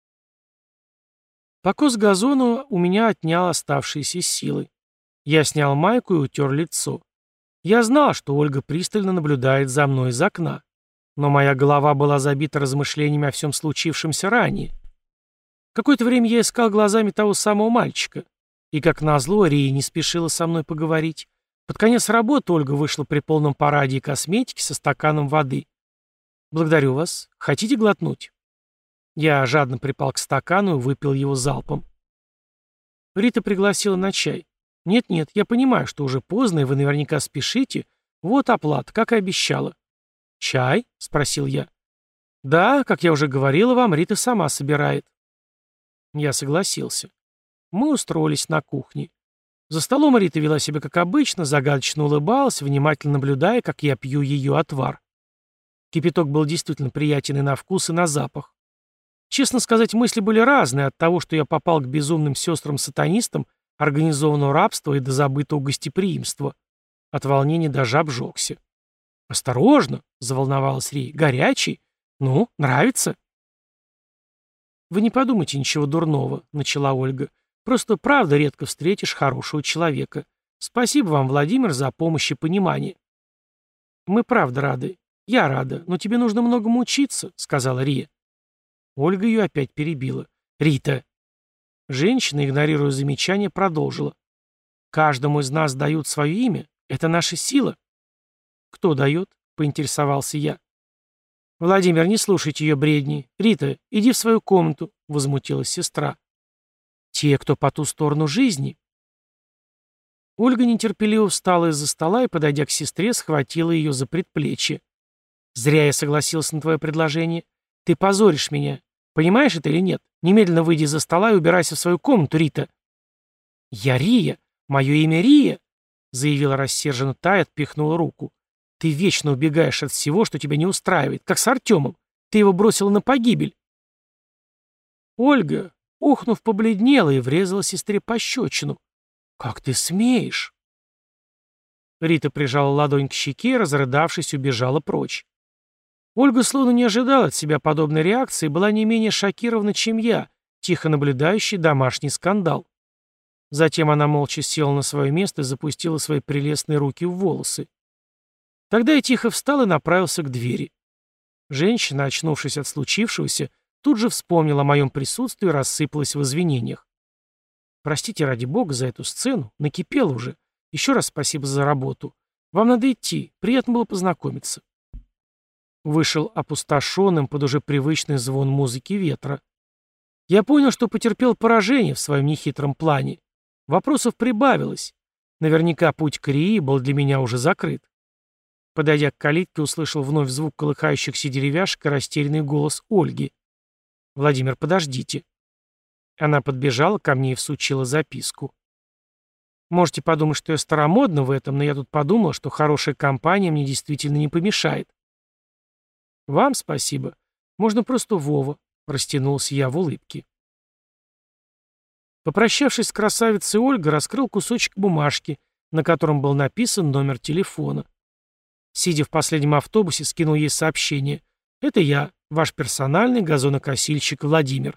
Покос газона у меня отнял оставшиеся силы. Я снял майку и утер лицо. Я знал, что Ольга пристально наблюдает за мной из окна. Но моя голова была забита размышлениями о всем случившемся ранее. Какое-то время я искал глазами того самого мальчика. И, как назло, Рия не спешила со мной поговорить. Под конец работы Ольга вышла при полном параде и косметики со стаканом воды. «Благодарю вас. Хотите глотнуть?» Я жадно припал к стакану и выпил его залпом. Рита пригласила на чай. «Нет-нет, я понимаю, что уже поздно, и вы наверняка спешите. Вот оплата, как и обещала». «Чай?» — спросил я. «Да, как я уже говорила вам, Рита сама собирает». Я согласился. Мы устроились на кухне. За столом Рита вела себя как обычно, загадочно улыбалась, внимательно наблюдая, как я пью ее отвар. Кипяток был действительно приятен и на вкус, и на запах. Честно сказать, мысли были разные от того, что я попал к безумным сестрам-сатанистам, организованного рабства и до забытого гостеприимства. От волнения даже обжегся. «Осторожно!» — заволновалась Рия. «Горячий? Ну, нравится?» «Вы не подумайте ничего дурного», — начала Ольга. «Просто правда редко встретишь хорошего человека. Спасибо вам, Владимир, за помощь и понимание». «Мы правда рады. Я рада, но тебе нужно многому учиться», — сказала Рия. Ольга ее опять перебила. «Рита!» Женщина, игнорируя замечание, продолжила. «Каждому из нас дают свое имя. Это наша сила». «Кто дает?» — поинтересовался я. «Владимир, не слушайте ее бредни. Рита, иди в свою комнату», — возмутилась сестра. «Те, кто по ту сторону жизни». Ольга нетерпеливо встала из-за стола и, подойдя к сестре, схватила ее за предплечье. «Зря я согласился на твое предложение. Ты позоришь меня. Понимаешь это или нет? Немедленно выйди из-за стола и убирайся в свою комнату, Рита». «Я Рия. Мое имя Рия», — заявила рассерженно та и отпихнула руку. «Ты вечно убегаешь от всего, что тебя не устраивает, как с Артемом. Ты его бросила на погибель». Ольга, ухнув, побледнела и врезала сестре пощечину. «Как ты смеешь?» Рита прижала ладонь к щеке и, разрыдавшись, убежала прочь. Ольга словно не ожидала от себя подобной реакции и была не менее шокирована, чем я, тихо наблюдающий домашний скандал. Затем она молча села на свое место и запустила свои прелестные руки в волосы. Тогда я тихо встал и направился к двери. Женщина, очнувшись от случившегося, тут же вспомнила о моем присутствии и рассыпалась в извинениях. «Простите, ради бога, за эту сцену. Накипело уже. Еще раз спасибо за работу. Вам надо идти. Приятно было познакомиться». Вышел опустошенным под уже привычный звон музыки ветра. Я понял, что потерпел поражение в своем нехитром плане. Вопросов прибавилось. Наверняка путь к Рии был для меня уже закрыт. Подойдя к калитке, услышал вновь звук колыхающихся деревяшек и растерянный голос Ольги. «Владимир, подождите». Она подбежала ко мне и всучила записку. Можете подумать, что я старомодна в этом, но я тут подумал, что хорошая компания мне действительно не помешает. «Вам спасибо. Можно просто Вова», — растянулся я в улыбке. Попрощавшись с красавицей, Ольга раскрыл кусочек бумажки, на котором был написан номер телефона. Сидя в последнем автобусе, скинул ей сообщение. «Это я, ваш персональный газонокосильщик Владимир».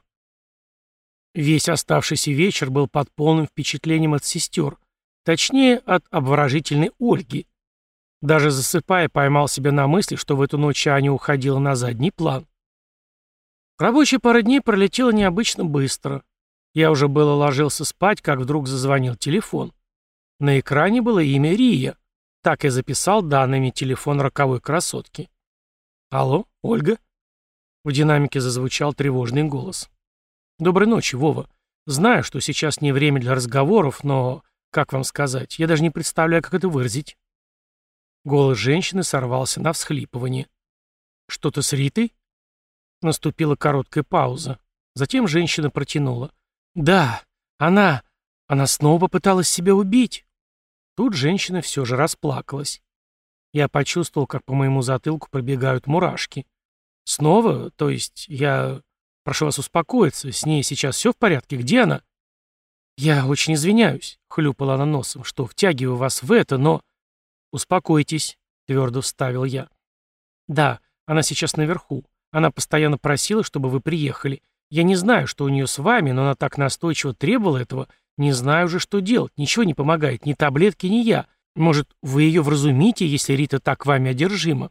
Весь оставшийся вечер был под полным впечатлением от сестер, точнее, от обворожительной Ольги. Даже засыпая, поймал себя на мысли, что в эту ночь Аня уходила на задний план. Рабочая пара дней пролетела необычно быстро. Я уже было ложился спать, как вдруг зазвонил телефон. На экране было имя Рия. Так я записал данными телефон роковой красотки. «Алло, Ольга?» В динамике зазвучал тревожный голос. «Доброй ночи, Вова. Знаю, что сейчас не время для разговоров, но, как вам сказать, я даже не представляю, как это выразить». Голос женщины сорвался на всхлипывание. «Что-то с Ритой?» Наступила короткая пауза. Затем женщина протянула. «Да, она... она снова попыталась себя убить». Тут женщина все же расплакалась. Я почувствовал, как по моему затылку пробегают мурашки. «Снова? То есть я... Прошу вас успокоиться, с ней сейчас все в порядке? Где она?» «Я очень извиняюсь», — хлюпала она носом, — «что втягиваю вас в это, но...» «Успокойтесь», — твердо вставил я. «Да, она сейчас наверху. Она постоянно просила, чтобы вы приехали. Я не знаю, что у нее с вами, но она так настойчиво требовала этого. Не знаю уже, что делать. Ничего не помогает, ни таблетки, ни я. Может, вы ее вразумите, если Рита так вами одержима?»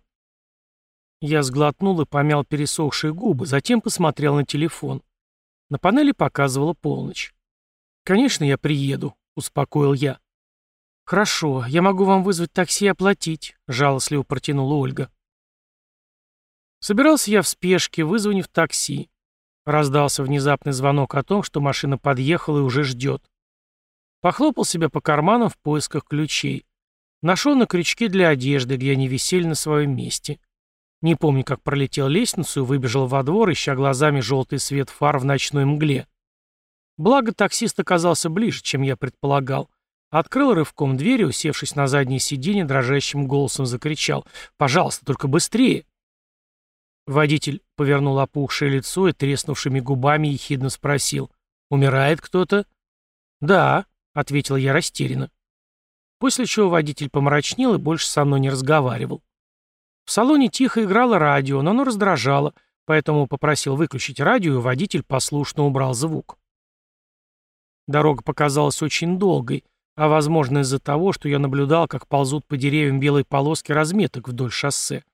Я сглотнул и помял пересохшие губы, затем посмотрел на телефон. На панели показывала полночь. «Конечно, я приеду», — успокоил я. «Хорошо, я могу вам вызвать такси и оплатить», — жалостливо протянула Ольга. Собирался я в спешке, вызвонив такси. Раздался внезапный звонок о том, что машина подъехала и уже ждет. Похлопал себя по карманам в поисках ключей. Нашел на крючке для одежды, где они висели на своем месте. Не помню, как пролетел лестницу и выбежал во двор, ища глазами желтый свет фар в ночной мгле. Благо, таксист оказался ближе, чем я предполагал. Открыл рывком дверь и, усевшись на заднее сиденье, дрожащим голосом закричал: «Пожалуйста, только быстрее!» Водитель повернул опухшее лицо и треснувшими губами ехидно спросил: «Умирает кто-то?» «Да», — ответил я растерянно. После чего водитель помрачнел и больше со мной не разговаривал. В салоне тихо играло радио, но оно раздражало, поэтому попросил выключить радио, и водитель послушно убрал звук. Дорога показалась очень долгой, а, возможно, из-за того, что я наблюдал, как ползут по деревьям белые полоски разметок вдоль шоссе.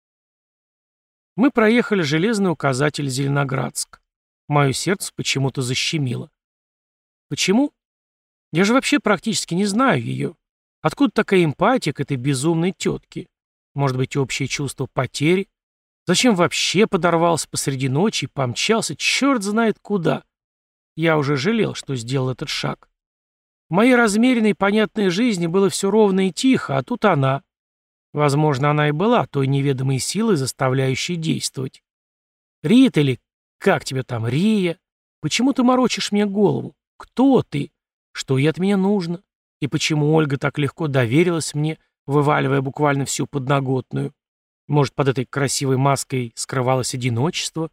Мы проехали железный указатель Зеленоградск. Мое сердце почему-то защемило. Почему? Я же вообще практически не знаю ее. Откуда такая эмпатия к этой безумной тетке? Может быть, общее чувство потери? Зачем вообще подорвался посреди ночи и помчался черт знает куда? Я уже жалел, что сделал этот шаг. В моей размеренной и понятной жизни было все ровно и тихо, а тут она. Возможно, она и была той неведомой силой, заставляющей действовать. Рита или как тебя там, Рия? Почему ты морочишь мне голову? Кто ты? Что ей от меня нужно? И почему Ольга так легко доверилась мне, вываливая буквально всю подноготную? Может, под этой красивой маской скрывалось одиночество?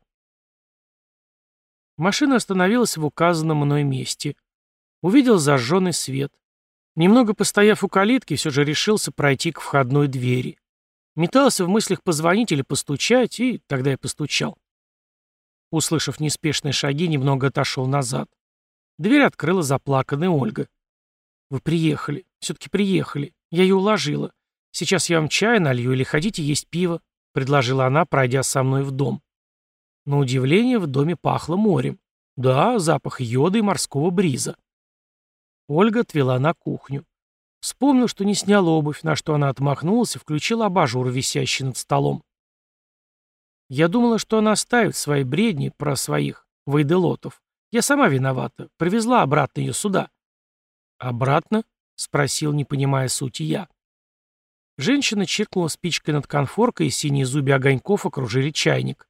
Машина остановилась в указанном мной месте. Увидел зажженный свет. Немного постояв у калитки, все же решился пройти к входной двери. Метался в мыслях позвонить или постучать, и тогда я постучал. Услышав неспешные шаги, немного отошел назад. Дверь открыла заплаканная Ольга. «Вы приехали. Все-таки приехали. Я ее уложила. Сейчас я вам чай налью или хотите есть пиво?» — предложила она, пройдя со мной в дом. На удивление, в доме пахло морем. Да, запах йода и морского бриза. Ольга отвела на кухню. Вспомнил, что не снял обувь, на что она отмахнулась и включила абажур, висящий над столом. Я думала, что она оставит свои бредни про своих вайделотов. Я сама виновата. Привезла обратно ее сюда. «Обратно?» — спросил, не понимая сути я. Женщина чиркнула спичкой над конфоркой, и синие зубья огоньков окружили чайник.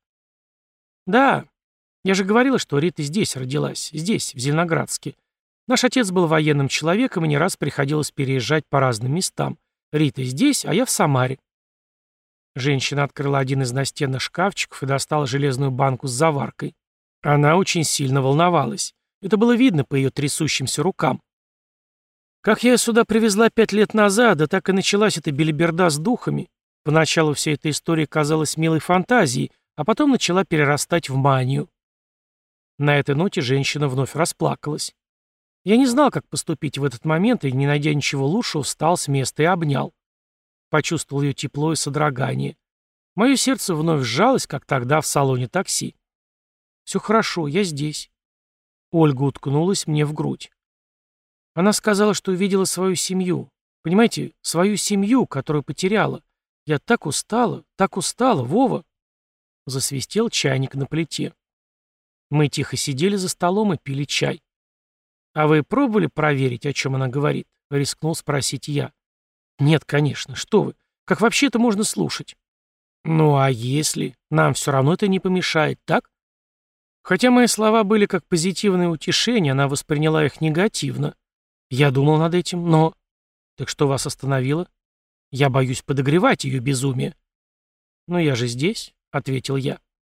«Да, я же говорила, что Рита здесь родилась, здесь, в Зеленоградске. Наш отец был военным человеком, и не раз приходилось переезжать по разным местам. Рита здесь, а я в Самаре». Женщина открыла один из настенных шкафчиков и достала железную банку с заваркой. Она очень сильно волновалась. Это было видно по ее трясущимся рукам. Как я ее сюда привезла пять лет назад, да так и началась эта белиберда с духами. Поначалу вся эта история казалась милой фантазией, а потом начала перерастать в манию. На этой ноте женщина вновь расплакалась. Я не знал, как поступить в этот момент, и, не найдя ничего лучшего, встал с места и обнял. Почувствовал ее тепло и содрогание. Мое сердце вновь сжалось, как тогда в салоне такси. «Все хорошо, я здесь». Ольга уткнулась мне в грудь. Она сказала, что увидела свою семью. Понимаете, свою семью, которую потеряла. Я так устала, так устала, Вова. Засвистел чайник на плите. Мы тихо сидели за столом и пили чай. «А вы пробовали проверить, о чем она говорит?» — рискнул спросить я. «Нет, конечно, что вы. Как вообще это можно слушать?» «Ну а если? Нам все равно это не помешает, так?» Хотя мои слова были как позитивное утешение, она восприняла их негативно. Я думал над этим, но... Так что вас остановило? Я боюсь подогревать ее безумие. «Но я же здесь», — ответил я.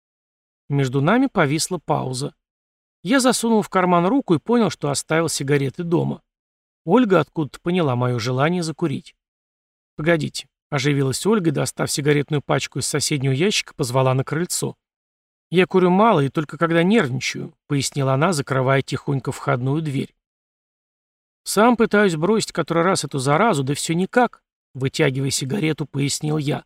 Между нами повисла пауза. Я засунул в карман руку и понял, что оставил сигареты дома. Ольга откуда-то поняла мое желание закурить. «Погодите», — оживилась Ольга, достав сигаретную пачку из соседнего ящика, позвала на крыльцо. «Я курю мало и только когда нервничаю», — пояснила она, закрывая тихонько входную дверь. «Сам пытаюсь бросить который раз эту заразу, да все никак», — вытягивая сигарету, пояснил я.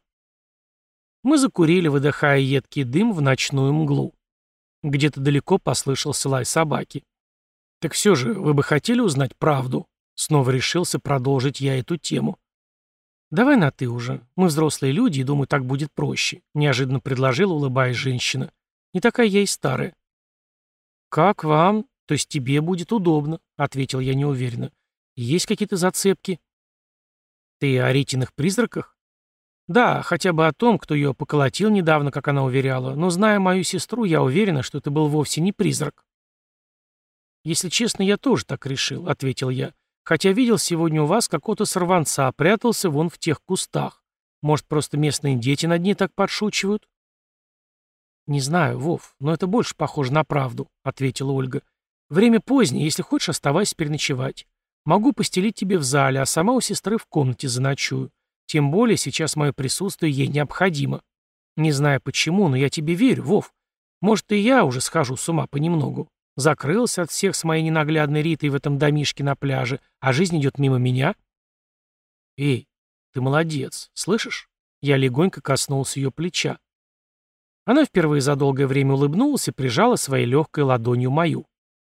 Мы закурили, выдыхая едкий дым в ночную мглу. Где-то далеко послышался лай собаки. «Так все же, вы бы хотели узнать правду?» Снова решился продолжить я эту тему. «Давай на «ты» уже. Мы взрослые люди, и, думаю, так будет проще», — неожиданно предложила, улыбаясь женщина. «Не такая я и старая». «Как вам? То есть тебе будет удобно», — ответил я неуверенно. «Есть какие-то зацепки?» «Ты о Ритиных призраках?» «Да, хотя бы о том, кто ее поколотил недавно, как она уверяла, но, зная мою сестру, я уверена, что это был вовсе не призрак». «Если честно, я тоже так решил», — ответил я. «Хотя видел сегодня у вас какого-то сорванца, прятался вон в тех кустах. Может, просто местные дети над ней так подшучивают?» «Не знаю, Вов, но это больше похоже на правду», — ответила Ольга. «Время позднее, если хочешь, оставайся переночевать. Могу постелить тебе в зале, а сама у сестры в комнате заночую. Тем более сейчас мое присутствие ей необходимо. Не знаю почему, но я тебе верю, Вов. Может, и я уже схожу с ума понемногу. Закрылся от всех с моей ненаглядной Ритой в этом домишке на пляже, а жизнь идет мимо меня». «Эй, ты молодец, слышишь?» Я легонько коснулся ее плеча. Она впервые за долгое время улыбнулась и прижала своей легкой ладонью мою.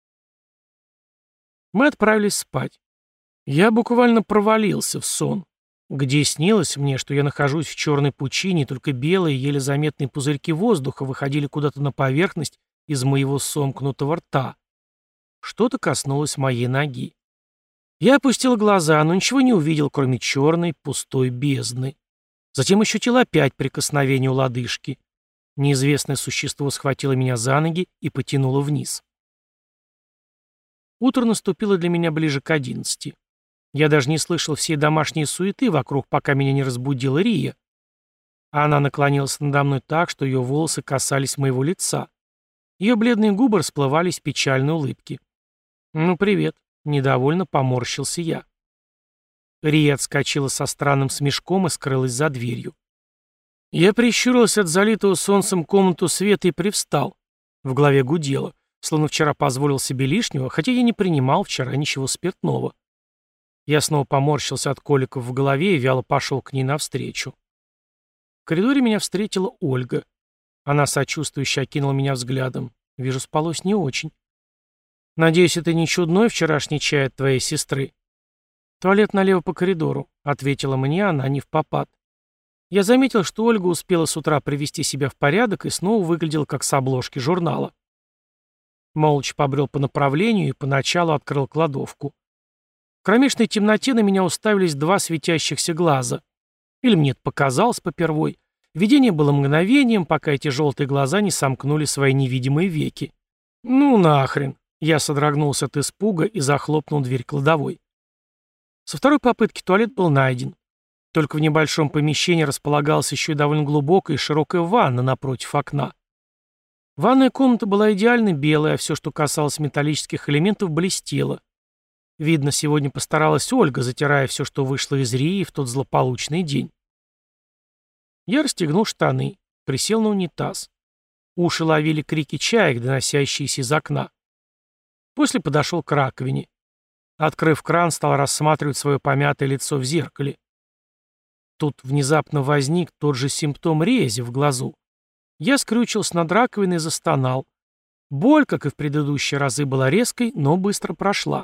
Мы отправились спать. Я буквально провалился в сон, где снилось мне, что я нахожусь в черной пучине, и только белые, еле заметные пузырьки воздуха выходили куда-то на поверхность из моего сомкнутого рта. Что-то коснулось моей ноги. Я опустил глаза, но ничего не увидел, кроме черной, пустой бездны. Затем ощутил опять прикосновение у лодыжки. Неизвестное существо схватило меня за ноги и потянуло вниз. Утро наступило для меня ближе к одиннадцати. Я даже не слышал всей домашней суеты вокруг, пока меня не разбудила Рия. Она наклонилась надо мной так, что ее волосы касались моего лица. Ее бледные губы расплывались в печальной улыбке. «Ну, привет», — недовольно поморщился я. Рия отскочила со странным смешком и скрылась за дверью. Я прищурился от залитого солнцем комнату света и привстал. В голове гудело, словно вчера позволил себе лишнего, хотя я не принимал вчера ничего спиртного. Я снова поморщился от коликов в голове и вяло пошел к ней навстречу. В коридоре меня встретила Ольга. Она сочувствующе окинула меня взглядом. Вижу, спалось не очень. «Надеюсь, это не чудной вчерашний чай от твоей сестры?» «Туалет налево по коридору», — ответила мне она невпопад. Я заметил, что Ольга успела с утра привести себя в порядок и снова выглядела как с обложки журнала. Молча побрел по направлению и поначалу открыл кладовку. В кромешной темноте на меня уставились два светящихся глаза. Или мне это показалось попервой. Видение было мгновением, пока эти желтые глаза не сомкнули свои невидимые веки. «Ну нахрен!» Я содрогнулся от испуга и захлопнул дверь кладовой. Со второй попытки туалет был найден. Только в небольшом помещении располагалась еще и довольно глубокая и широкая ванна напротив окна. Ванная комната была идеально белая, а все, что касалось металлических элементов, блестело. Видно, сегодня постаралась Ольга, затирая все, что вышло из Рии в тот злополучный день. Я расстегнул штаны, присел на унитаз. Уши ловили крики чаек, доносящиеся из окна. После подошел к раковине. Открыв кран, стал рассматривать свое помятое лицо в зеркале. Тут внезапно возник тот же симптом рези в глазу. Я скрючился над раковиной и застонал. Боль, как и в предыдущие разы, была резкой, но быстро прошла.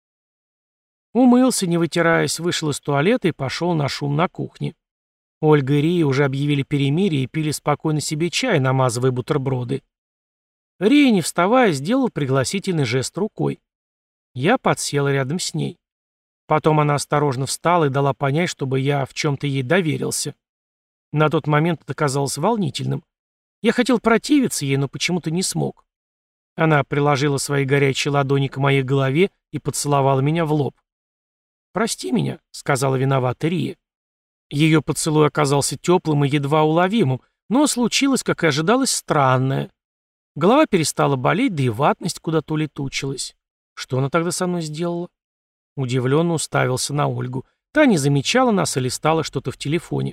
Умылся, не вытираясь, вышел из туалета и пошел на шум на кухне. Ольга и Рия уже объявили перемирие и пили спокойно себе чай, намазывая бутерброды. Рия, не вставая, сделал пригласительный жест рукой. Я подсел рядом с ней. Потом она осторожно встала и дала понять, чтобы я в чем-то ей доверился. На тот момент это казалось волнительным. Я хотел противиться ей, но почему-то не смог. Она приложила свои горячие ладони к моей голове и поцеловала меня в лоб. «Прости меня», — сказала виновата Рия. Ее поцелуй оказался теплым и едва уловимым, но случилось, как и ожидалось, странное. Голова перестала болеть, да и ватность куда-то улетучилась. Что она тогда со мной сделала? Удивленно уставился на Ольгу. Та не замечала нас и листала что-то в телефоне.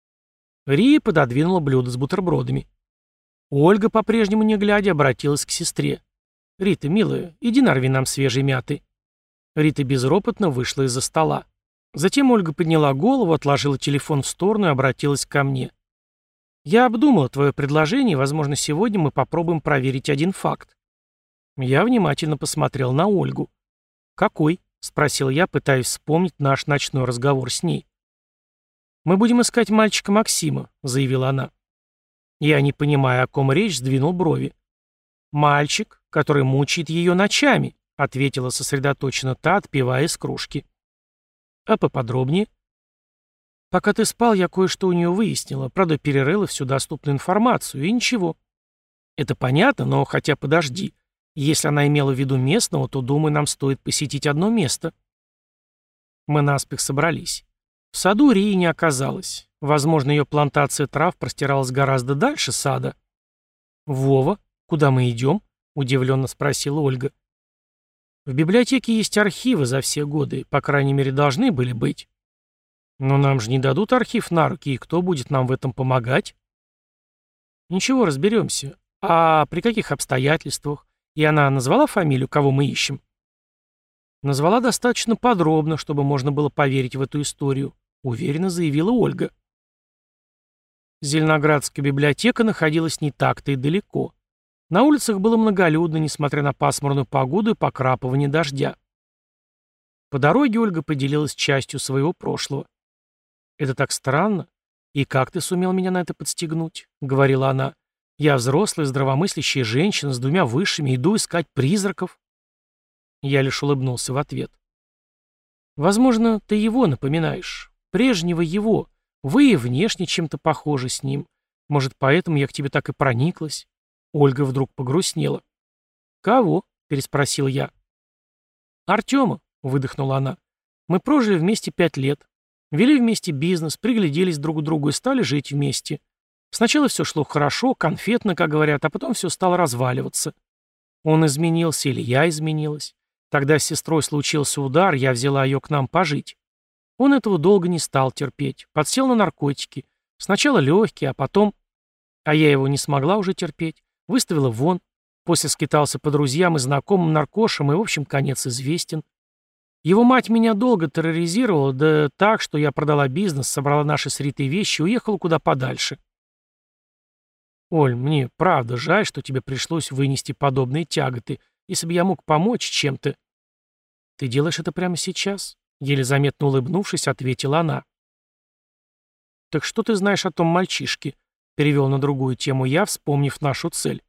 Рия пододвинула блюдо с бутербродами. Ольга, по-прежнему не глядя, обратилась к сестре. «Рита, милая, иди нарви нам свежей мяты». Рита безропотно вышла из-за стола. Затем Ольга подняла голову, отложила телефон в сторону и обратилась ко мне. «Я обдумала твое предложение, и, возможно, сегодня мы попробуем проверить один факт». Я внимательно посмотрел на Ольгу. «Какой?» — спросил я, пытаясь вспомнить наш ночной разговор с ней. «Мы будем искать мальчика Максима», — заявила она. Я, не понимая, о ком речь, сдвинул брови. «Мальчик, который мучает ее ночами», — ответила сосредоточенно та, отпивая из кружки. «А поподробнее?» «Пока ты спал, я кое-что у нее выяснила, правда, перерыла всю доступную информацию, и ничего». «Это понятно, но хотя подожди. Если она имела в виду местного, то, думаю, нам стоит посетить одно место». Мы наспех собрались. В саду Рии не оказалось. Возможно, ее плантация трав простиралась гораздо дальше сада. «Вова, куда мы идем?» — удивленно спросила Ольга. «В библиотеке есть архивы за все годы, по крайней мере, должны были быть». «Но нам же не дадут архив на руки, и кто будет нам в этом помогать?» «Ничего, разберемся. А при каких обстоятельствах? И она назвала фамилию, кого мы ищем?» «Назвала достаточно подробно, чтобы можно было поверить в эту историю», — уверенно заявила Ольга. Зеленоградская библиотека находилась не так-то и далеко. На улицах было многолюдно, несмотря на пасмурную погоду и покрапывание дождя. По дороге Ольга поделилась частью своего прошлого. «Это так странно. И как ты сумел меня на это подстегнуть?» — говорила она. «Я взрослая, здравомыслящая женщина с двумя высшими, иду искать призраков». Я лишь улыбнулся в ответ. «Возможно, ты его напоминаешь. Прежнего его. Вы и внешне чем-то похожи с ним. Может, поэтому я к тебе так и прониклась?» Ольга вдруг погрустнела. «Кого?» — переспросил я. «Артема», — выдохнула она. «Мы прожили вместе пять лет. Вели вместе бизнес, пригляделись друг к другу и стали жить вместе. Сначала все шло хорошо, конфетно, как говорят, а потом все стало разваливаться. Он изменился или я изменилась. Тогда с сестрой случился удар, я взяла ее к нам пожить. Он этого долго не стал терпеть, подсел на наркотики. Сначала легкий, а потом... А я его не смогла уже терпеть. Выставила вон. После скитался по друзьям и знакомым наркошам, и, в общем, конец известен. Его мать меня долго терроризировала, да так, что я продала бизнес, собрала наши с Ритой вещи и уехала куда подальше. Оль, мне правда жаль, что тебе пришлось вынести подобные тяготы. Если бы я мог помочь чем-то... Ты делаешь это прямо сейчас? Еле заметно улыбнувшись, ответила она. Так что ты знаешь о том мальчишке? Перевел на другую тему я, вспомнив нашу цель.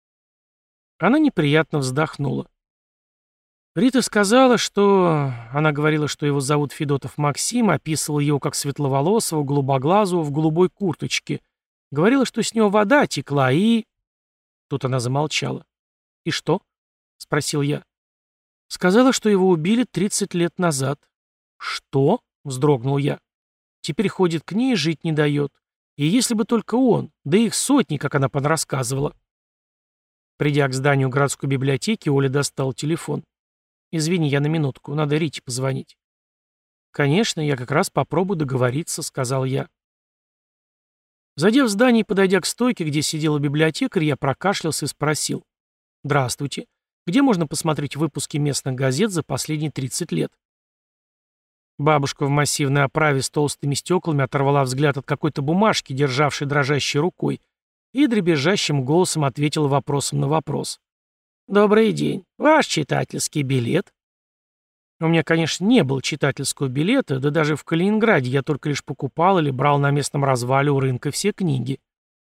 Она неприятно вздохнула. Рита сказала, что... Она говорила, что его зовут Федотов Максим, описывала его как светловолосого, голубоглазого, в голубой курточке. Говорила, что с него вода текла, и... Тут она замолчала. «И что?» — спросил я. Сказала, что его убили тридцать лет назад. «Что?» — вздрогнул я. Теперь ходит к ней и жить не дает. И если бы только он, да их сотни, как она понарассказывала. Придя к зданию городской библиотеки, Оля достала телефон. «Извини, я на минутку, надо Рите позвонить». «Конечно, я как раз попробую договориться», — сказал я. Зайдя в здание и подойдя к стойке, где сидела библиотекарь, я прокашлялся и спросил. «Здравствуйте. Где можно посмотреть выпуски местных газет за последние тридцать лет?» Бабушка в массивной оправе с толстыми стеклами оторвала взгляд от какой-то бумажки, державшей дрожащей рукой, и дребезжащим голосом ответила вопросом на вопрос. «Добрый день. Ваш читательский билет?» У меня, конечно, не было читательского билета, да даже в Калининграде я только лишь покупал или брал на местном развале у рынка все книги.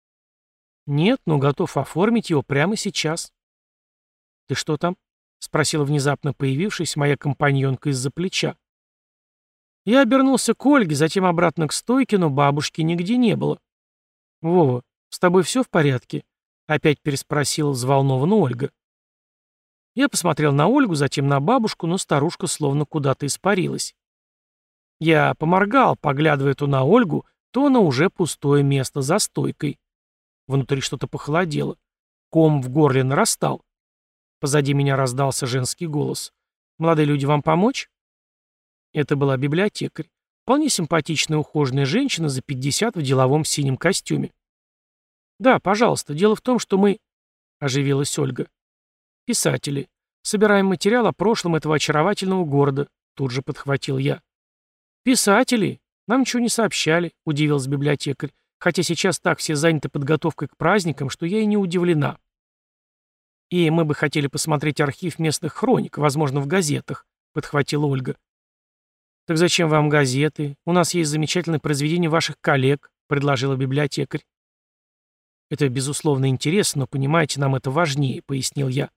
«Нет, но готов оформить его прямо сейчас». «Ты что там?» — спросила внезапно появившаяся моя компаньонка из-за плеча. Я обернулся к Ольге, затем обратно к стойке, но бабушки нигде не было. «Вова, с тобой все в порядке?» — опять переспросила взволнованно Ольга. Я посмотрел на Ольгу, затем на бабушку, но старушка словно куда-то испарилась. Я поморгал, поглядывая то на Ольгу, то на уже пустое место за стойкой. Внутри что-то похолодело. Ком в горле нарастал. Позади меня раздался женский голос. «Молодые люди, вам помочь?» Это была библиотекарь. Вполне симпатичная ухоженная женщина за пятьдесят в деловом синем костюме. «Да, пожалуйста. Дело в том, что мы...» — оживилась Ольга. «Писатели. Собираем материал о прошлом этого очаровательного города», — тут же подхватил я. «Писатели? Нам ничего не сообщали», — удивилась библиотекарь, «хотя сейчас так все заняты подготовкой к праздникам, что я и не удивлена. И мы бы хотели посмотреть архив местных хроник, возможно, в газетах», — подхватила Ольга. «Так зачем вам газеты? У нас есть замечательные произведения ваших коллег», — предложила библиотекарь. «Это, безусловно, интересно, но, понимаете, нам это важнее», — пояснил я.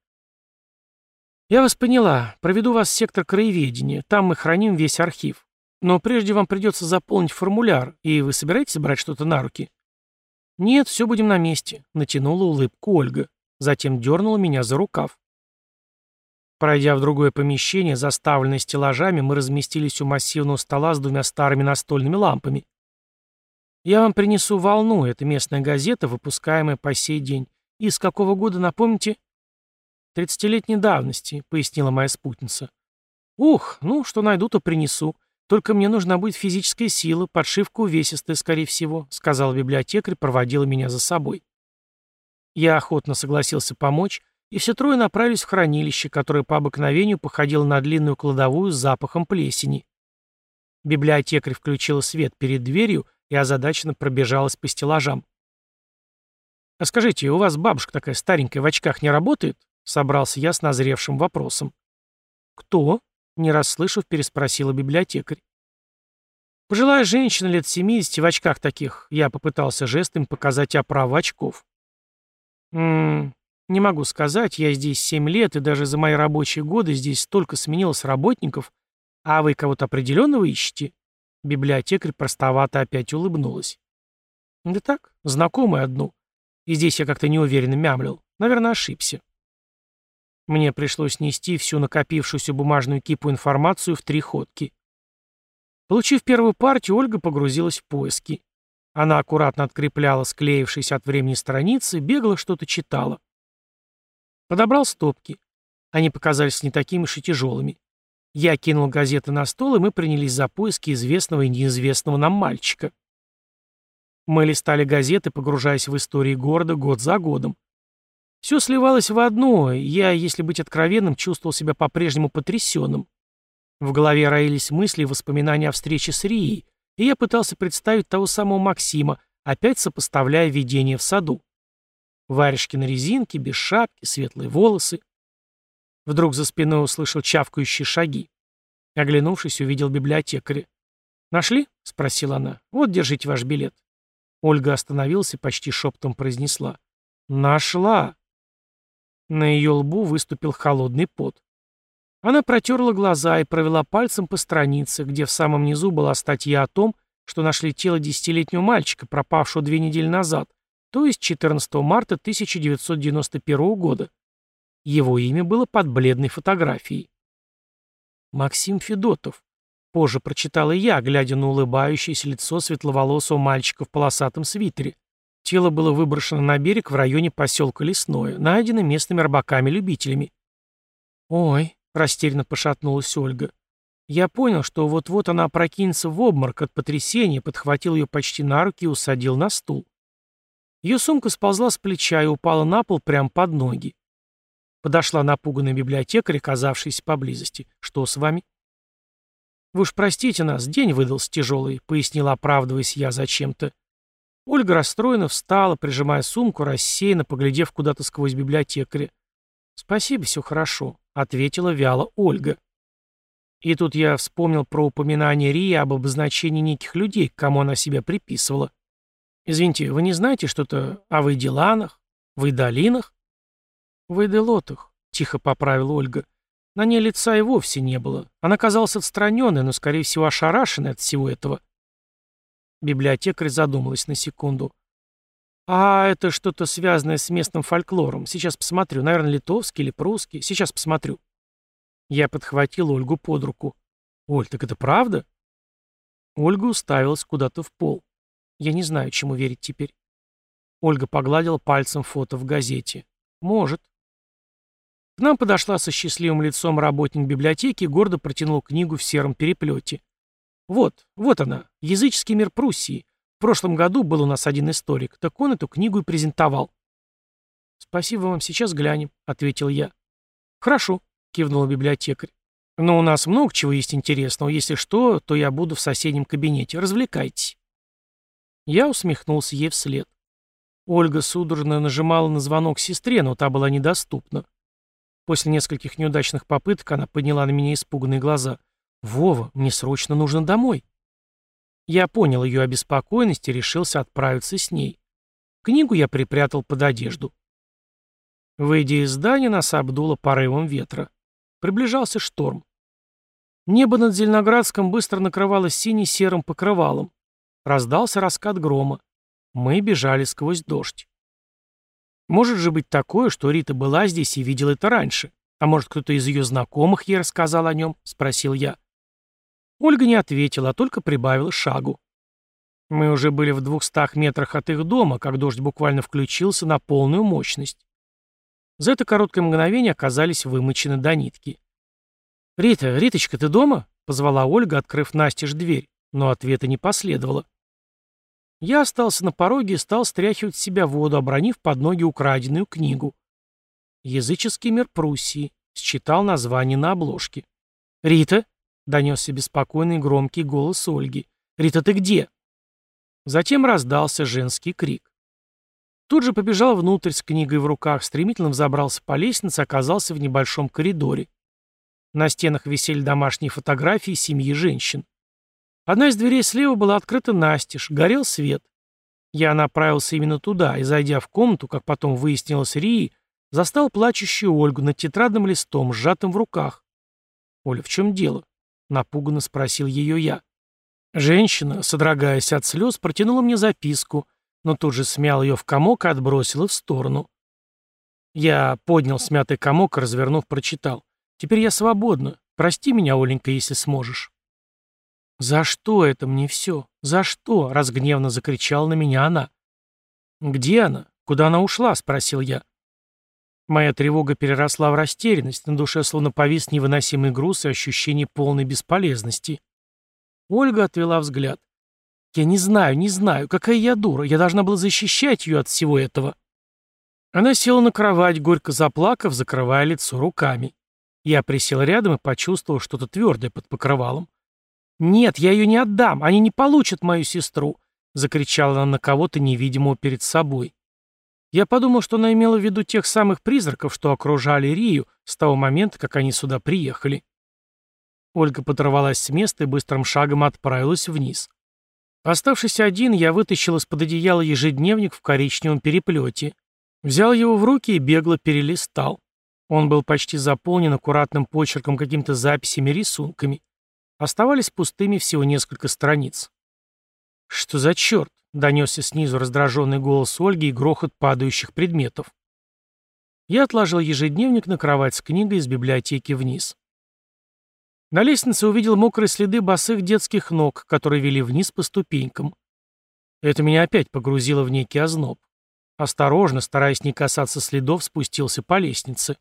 «Я вас поняла. Проведу вас в сектор краеведения. Там мы храним весь архив. Но прежде вам придется заполнить формуляр, и вы собираетесь брать что-то на руки?» «Нет, все будем на месте», — натянула улыбку Ольга. Затем дернула меня за рукав. Пройдя в другое помещение, заставленное стеллажами, мы разместились у массивного стола с двумя старыми настольными лампами. «Я вам принесу «Волну», это местная газета, выпускаемая по сей день. И с какого года, напомните?» «Тридцатилетней давности», — пояснила моя спутница. «Ух, ну, что найду, то принесу. Только мне нужна будет физическая сила, подшивка увесистая, скорее всего», — сказала библиотекарь, проводила меня за собой. Я охотно согласился помочь, и все трое направились в хранилище, которое по обыкновению походило на длинную кладовую с запахом плесени. Библиотекарь включила свет перед дверью и озадаченно пробежалась по стеллажам. «А скажите, у вас бабушка такая старенькая в очках не работает?» — собрался я с назревшим вопросом. «Кто?» — не расслышав, переспросила библиотекарь. «Пожилая женщина лет семидесяти в очках таких», — я попытался жестами показать оправу очков. «М-м, не могу сказать, я здесь семь лет, и даже за мои рабочие годы здесь столько сменилось работников. А вы кого-то определенного ищете?» Библиотекарь простовато опять улыбнулась. «Да так, знакомую одну. И здесь я как-то неуверенно мямлил. Наверное, ошибся». Мне пришлось нести всю накопившуюся бумажную кипу информацию в три ходки. Получив первую партию, Ольга погрузилась в поиски. Она аккуратно открепляла склеившиеся от времени страницы, бегло что-то читала. Подобрал стопки. Они показались не такими уж и тяжелыми. Я кинул газеты на стол, и мы принялись за поиски известного и неизвестного нам мальчика. Мы листали газеты, погружаясь в истории города год за годом. Все сливалось в одно, и я, если быть откровенным, чувствовал себя по-прежнему потрясенным. В голове роились мысли и воспоминания о встрече с Рией, и я пытался представить того самого Максима, опять сопоставляя видение в саду. Варежки на резинке, без шапки, светлые волосы. Вдруг за спиной услышал чавкающие шаги. Оглянувшись, увидел библиотекаря. «Нашли?» — спросила она. «Вот, держите ваш билет». Ольга остановилась и почти шепотом произнесла. «Нашла!» На ее лбу выступил холодный пот. Она протерла глаза и провела пальцем по странице, где в самом низу была статья о том, что нашли тело десятилетнего мальчика, пропавшего две недели назад, то есть четырнадцатого марта тысяча девятьсот девяносто первого года. Его имя было под бледной фотографией. Максим Федотов. Позже прочитала я, глядя на улыбающееся лицо светловолосого мальчика в полосатом свитере. Тело было выброшено на берег в районе поселка Лесное, найдено местными рыбаками-любителями. «Ой», — растерянно пошатнулась Ольга. Я понял, что вот-вот она опрокинется в обморок от потрясения, подхватил ее почти на руки и усадил на стул. Ее сумка сползла с плеча и упала на пол прямо под ноги. Подошла напуганная библиотекарь, оказавшаяся поблизости. «Что с вами?» «Вы уж простите нас, день выдался тяжелый», — пояснила, оправдываясь я зачем-то. Ольга расстроенно встала, прижимая сумку, рассеянно, поглядев куда-то сквозь библиотекаря. «Спасибо, все хорошо», — ответила вяло Ольга. И тут я вспомнил про упоминание Рии об обозначении неких людей, к кому она себя приписывала. «Извините, вы не знаете что-то о Вайделанах? Вайдалинах?» «Вайделотах», — тихо поправила Ольга. На ней лица и вовсе не было. Она казалась отстраненной, но, скорее всего, ошарашенной от всего этого. Библиотекарь задумалась на секунду. «А это что-то связанное с местным фольклором. Сейчас посмотрю. Наверное, литовский или прусский. Сейчас посмотрю». Я подхватил Ольгу под руку. «Оль, так это правда?» Ольга уставилась куда-то в пол. «Я не знаю, чему верить теперь». Ольга погладила пальцем фото в газете. «Может». К нам подошла со счастливым лицом работник библиотеки и гордо протянула книгу в сером переплете. «Вот, вот она, языческий мир Пруссии. В прошлом году был у нас один историк, так он эту книгу и презентовал». «Спасибо вам, сейчас глянем», — ответил я. «Хорошо», — кивнула библиотекарь. «Но у нас много чего есть интересного. Если что, то я буду в соседнем кабинете. Развлекайтесь». Я усмехнулся ей вслед. Ольга судорожно нажимала на звонок сестре, но та была недоступна. После нескольких неудачных попыток она подняла на меня испуганные глаза. «Вова, мне срочно нужно домой». Я понял ее обеспокоенность и решился отправиться с ней. Книгу я припрятал под одежду. Выйдя из здания, нас обдуло порывом ветра. Приближался шторм. Небо над Зеленоградском быстро накрывалось сине-серым покрывалом. Раздался раскат грома. Мы бежали сквозь дождь. Может же быть такое, что Рита была здесь и видела это раньше. А может, кто-то из ее знакомых ей рассказал о нем? Спросил я. Ольга не ответила, а только прибавила шагу. Мы уже были в двухстах метрах от их дома, как дождь буквально включился на полную мощность. За это короткое мгновение оказались вымочены до нитки. «Рита, Риточка, ты дома?» — позвала Ольга, открыв настежь дверь, но ответа не последовало. Я остался на пороге и стал стряхивать с себя воду, обронив под ноги украденную книгу. «Языческий мир Пруссии», — считал название на обложке. «Рита?» — донесся беспокойный громкий голос Ольги. «Рита, ты где?» Затем раздался женский крик. Тут же побежал внутрь с книгой в руках, стремительно взобрался по лестнице, оказался в небольшом коридоре. На стенах висели домашние фотографии семьи женщин. Одна из дверей слева была открыта настежь, горел свет. Я направился именно туда и, зайдя в комнату, как потом выяснилось Рии, застал плачущую Ольгу над тетрадным листом, сжатым в руках. «Оля, в чем дело?» — напуганно спросил ее я. Женщина, содрогаясь от слез, протянула мне записку, но тут же смял ее в комок и отбросила в сторону. Я поднял смятый комок и, развернув, прочитал. «Теперь я свободна. Прости меня, Оленька, если сможешь». «За что это мне все? За что?» — разгневанно закричала на меня она. «Где она? Куда она ушла?» — спросил я. Моя тревога переросла в растерянность, на душе словно повис невыносимый груз и ощущение полной бесполезности. Ольга отвела взгляд. Я не знаю, не знаю, какая я дура. Я должна была защищать ее от всего этого. Она села на кровать, горько заплакав, закрывая лицо руками. Я присел рядом и почувствовал что-то твердое под покрывалом. «Нет, я ее не отдам, они не получат мою сестру», — закричала она на кого-то невидимого перед собой. Я подумал, что она имела в виду тех самых призраков, что окружали Рию с того момента, как они сюда приехали. Ольга подорвалась с места и быстрым шагом отправилась вниз. Оставшись один, я вытащил из-под одеяла ежедневник в коричневом переплете. Взял его в руки и бегло перелистал. Он был почти заполнен аккуратным почерком, какими-то записями, рисунками. Оставались пустыми всего несколько страниц. «Что за черт?» — донесся снизу раздраженный голос Ольги и грохот падающих предметов. Я отложил ежедневник на кровать с книгой из библиотеки вниз. На лестнице увидел мокрые следы босых детских ног, которые вели вниз по ступенькам. Это меня опять погрузило в некий озноб. Осторожно, стараясь не касаться следов, спустился по лестнице.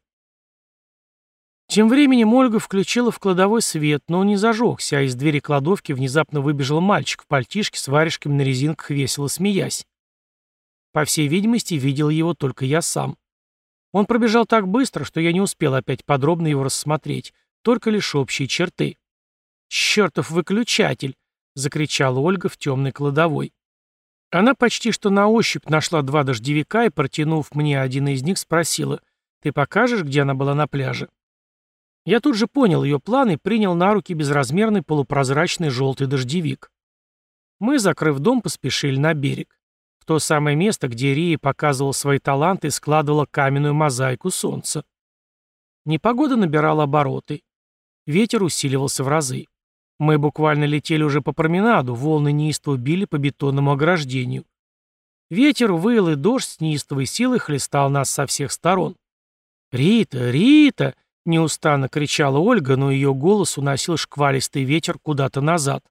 Тем временем Ольга включила в кладовой свет, но он не зажегся, а из двери кладовки внезапно выбежал мальчик в пальтишке с варежками на резинках, весело смеясь. По всей видимости, видел его только я сам. Он пробежал так быстро, что я не успел опять подробно его рассмотреть, только лишь общие черты. «Чертов выключатель!» — закричала Ольга в темной кладовой. Она почти что на ощупь нашла два дождевика и, протянув мне один из них, спросила: «Ты покажешь, где она была на пляже?» Я тут же понял ее план и принял на руки безразмерный полупрозрачный желтый дождевик. Мы, закрыв дом, поспешили на берег. В то самое место, где Рия показывала свои таланты и складывала каменную мозаику солнца. Непогода набирала обороты. Ветер усиливался в разы. Мы буквально летели уже по променаду, волны неистово били по бетонному ограждению. Ветер выл, и дождь с неистовой силой хлестал нас со всех сторон. «Рита! Рита!» — неустанно кричала Ольга, но ее голос уносил шквалистый ветер куда-то назад.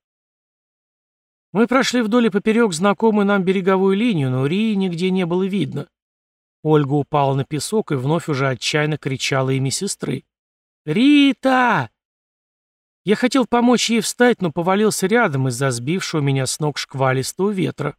Мы прошли вдоль и поперек знакомую нам береговую линию, но Рии нигде не было видно. Ольга упала на песок и вновь уже отчаянно кричала имя сестры. «Рита!» Я хотел помочь ей встать, но повалился рядом из-за сбившего меня с ног шквалистого ветра.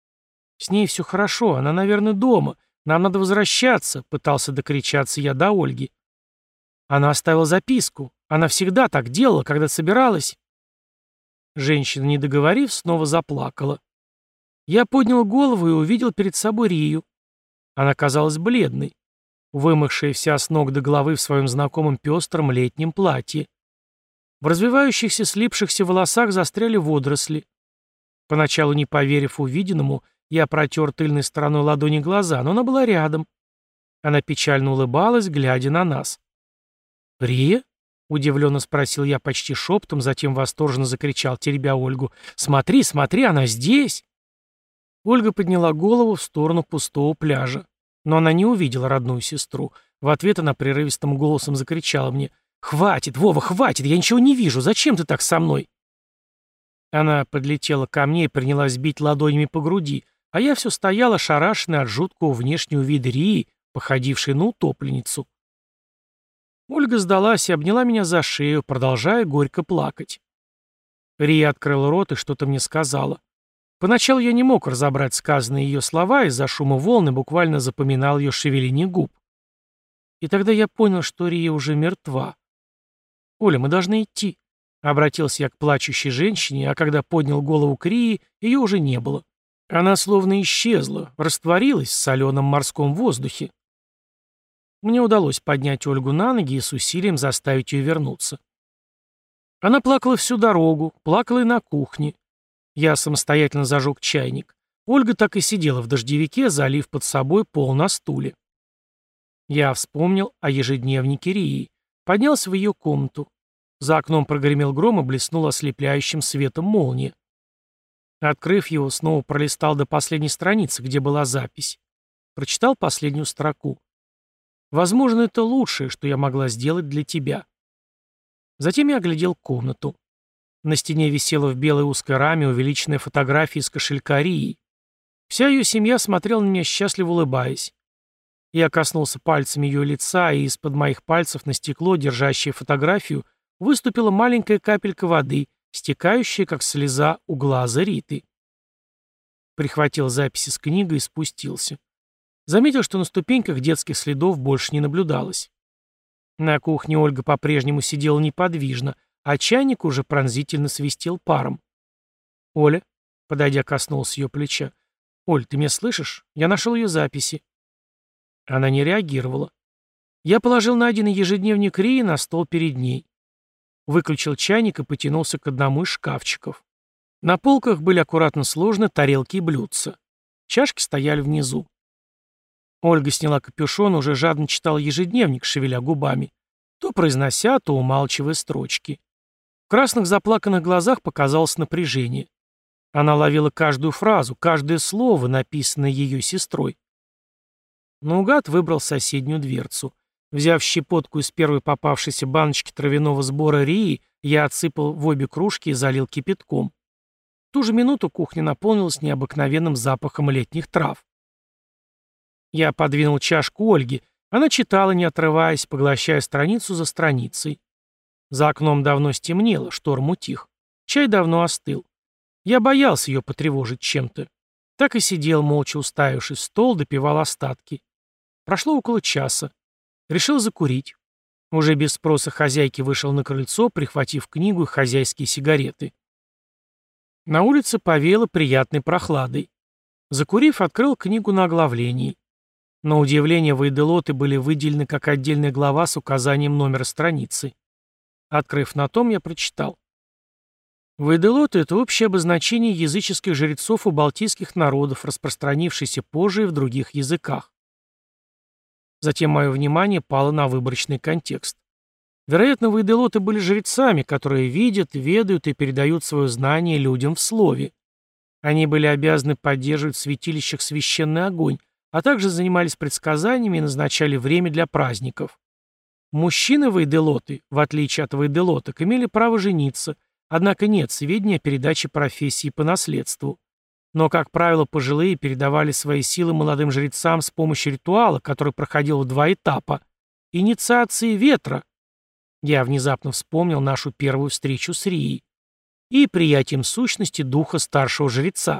«С ней все хорошо, она, наверное, дома. Нам надо возвращаться», — пытался докричаться я до Ольги. Она оставила записку. Она всегда так делала, когда собиралась. Женщина, не договорив, снова заплакала. Я поднял голову и увидел перед собой Рию. Она казалась бледной, вымывшая вся с ног до головы в своем знакомом пестром летнем платье. В развивающихся слипшихся волосах застряли водоросли. Поначалу, не поверив увиденному, я протер тыльной стороной ладони глаза, но она была рядом. Она печально улыбалась, глядя на нас. «Рия?» — удивленно спросил я почти шепотом, затем восторженно закричал, теребя Ольгу. «Смотри, смотри, она здесь!» Ольга подняла голову в сторону пустого пляжа. Но она не увидела родную сестру. В ответ она прерывистым голосом закричала мне: «Хватит, Вова, хватит, я ничего не вижу, зачем ты так со мной?» Она подлетела ко мне и принялась бить ладонями по груди, а я все стоял ошарашенный от жуткого внешнего вида Рии, походившей на утопленницу. Ольга сдалась и обняла меня за шею, продолжая горько плакать. Рия открыла рот и что-то мне сказала. Поначалу я не мог разобрать сказанные ее слова, из-за шума волны буквально запоминал ее шевеление губ. И тогда я понял, что Рия уже мертва. «Оля, мы должны идти», — обратился я к плачущей женщине, а когда поднял голову к Рии, ее уже не было. Она словно исчезла, растворилась в соленом морском воздухе. Мне удалось поднять Ольгу на ноги и с усилием заставить ее вернуться. Она плакала всю дорогу, плакала и на кухне. Я самостоятельно зажег чайник. Ольга так и сидела в дождевике, залив под собой пол на стуле. Я вспомнил о ежедневнике Рии. Поднялся в ее комнату. За окном прогремел гром и блеснул ослепляющим светом молния. Открыв его, снова пролистал до последней страницы, где была запись. Прочитал последнюю строку. «Возможно, это лучшее, что я могла сделать для тебя». Затем я оглядел комнату. На стене висела в белой узкой раме увеличенная фотография из кошелька Рии. Вся ее семья смотрела на меня, счастливо улыбаясь. Я коснулся пальцами ее лица, и из-под моих пальцев на стекло, держащее фотографию, выступила маленькая капелька воды, стекающая, как слеза, у глаза Риты. Прихватил записи с книгой и спустился. Заметил, что на ступеньках детских следов больше не наблюдалось. На кухне Ольга по-прежнему сидела неподвижно, а чайник уже пронзительно свистел паром. «Оля», — подойдя, коснулся ее плеча. «Оль, ты меня слышишь? Я нашел ее записи». Она не реагировала. Я положил найденный ежедневник Рии на стол перед ней. Выключил чайник и потянулся к одному из шкафчиков. На полках были аккуратно сложены тарелки и блюдца. Чашки стояли внизу. Ольга сняла капюшон, уже жадно читала ежедневник, шевеля губами, то произнося, то умалчивая строчки. В красных заплаканных глазах показалось напряжение. Она ловила каждую фразу, каждое слово, написанное ее сестрой. Наугад выбрал соседнюю дверцу. Взяв щепотку из первой попавшейся баночки травяного сбора Рии, я отсыпал в обе кружки и залил кипятком. В ту же минуту кухня наполнилась необыкновенным запахом летних трав. Я подвинул чашку Ольге. Она читала, не отрываясь, поглощая страницу за страницей. За окном давно стемнело, шторм утих. Чай давно остыл. Я боялся ее потревожить чем-то. Так и сидел, молча уставившись в стол, допивал остатки. Прошло около часа. Решил закурить. Уже без спроса хозяйки вышел на крыльцо, прихватив книгу и хозяйские сигареты. На улице повеяло приятной прохладой. Закурив, открыл книгу на оглавлении. На удивление, вейделоты были выделены как отдельная глава с указанием номера страницы. Открыв на том, я прочитал. Вейделоты — это общее обозначение языческих жрецов у балтийских народов, распространившееся позже и в других языках. Затем мое внимание пало на выборочный контекст. Вероятно, вейделоты были жрецами, которые видят, ведают и передают свое знание людям в слове. Они были обязаны поддерживать в святилищах священный огонь, а также занимались предсказаниями и назначали время для праздников. Мужчины-вейделоты, в отличие от вейделоток, имели право жениться, однако нет сведений о передаче профессии по наследству. Но, как правило, пожилые передавали свои силы молодым жрецам с помощью ритуала, который проходил в два этапа. Инициации ветра. Я внезапно вспомнил нашу первую встречу с Рией. И приятием сущности духа старшего жреца.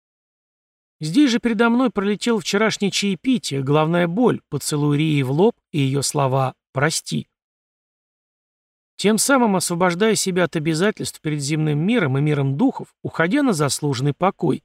Здесь же передо мной пролетел вчерашнее чаепитие, головная боль, поцелуй Рии в лоб и ее слова «прости». Тем самым освобождая себя от обязательств перед земным миром и миром духов, уходя на заслуженный покой.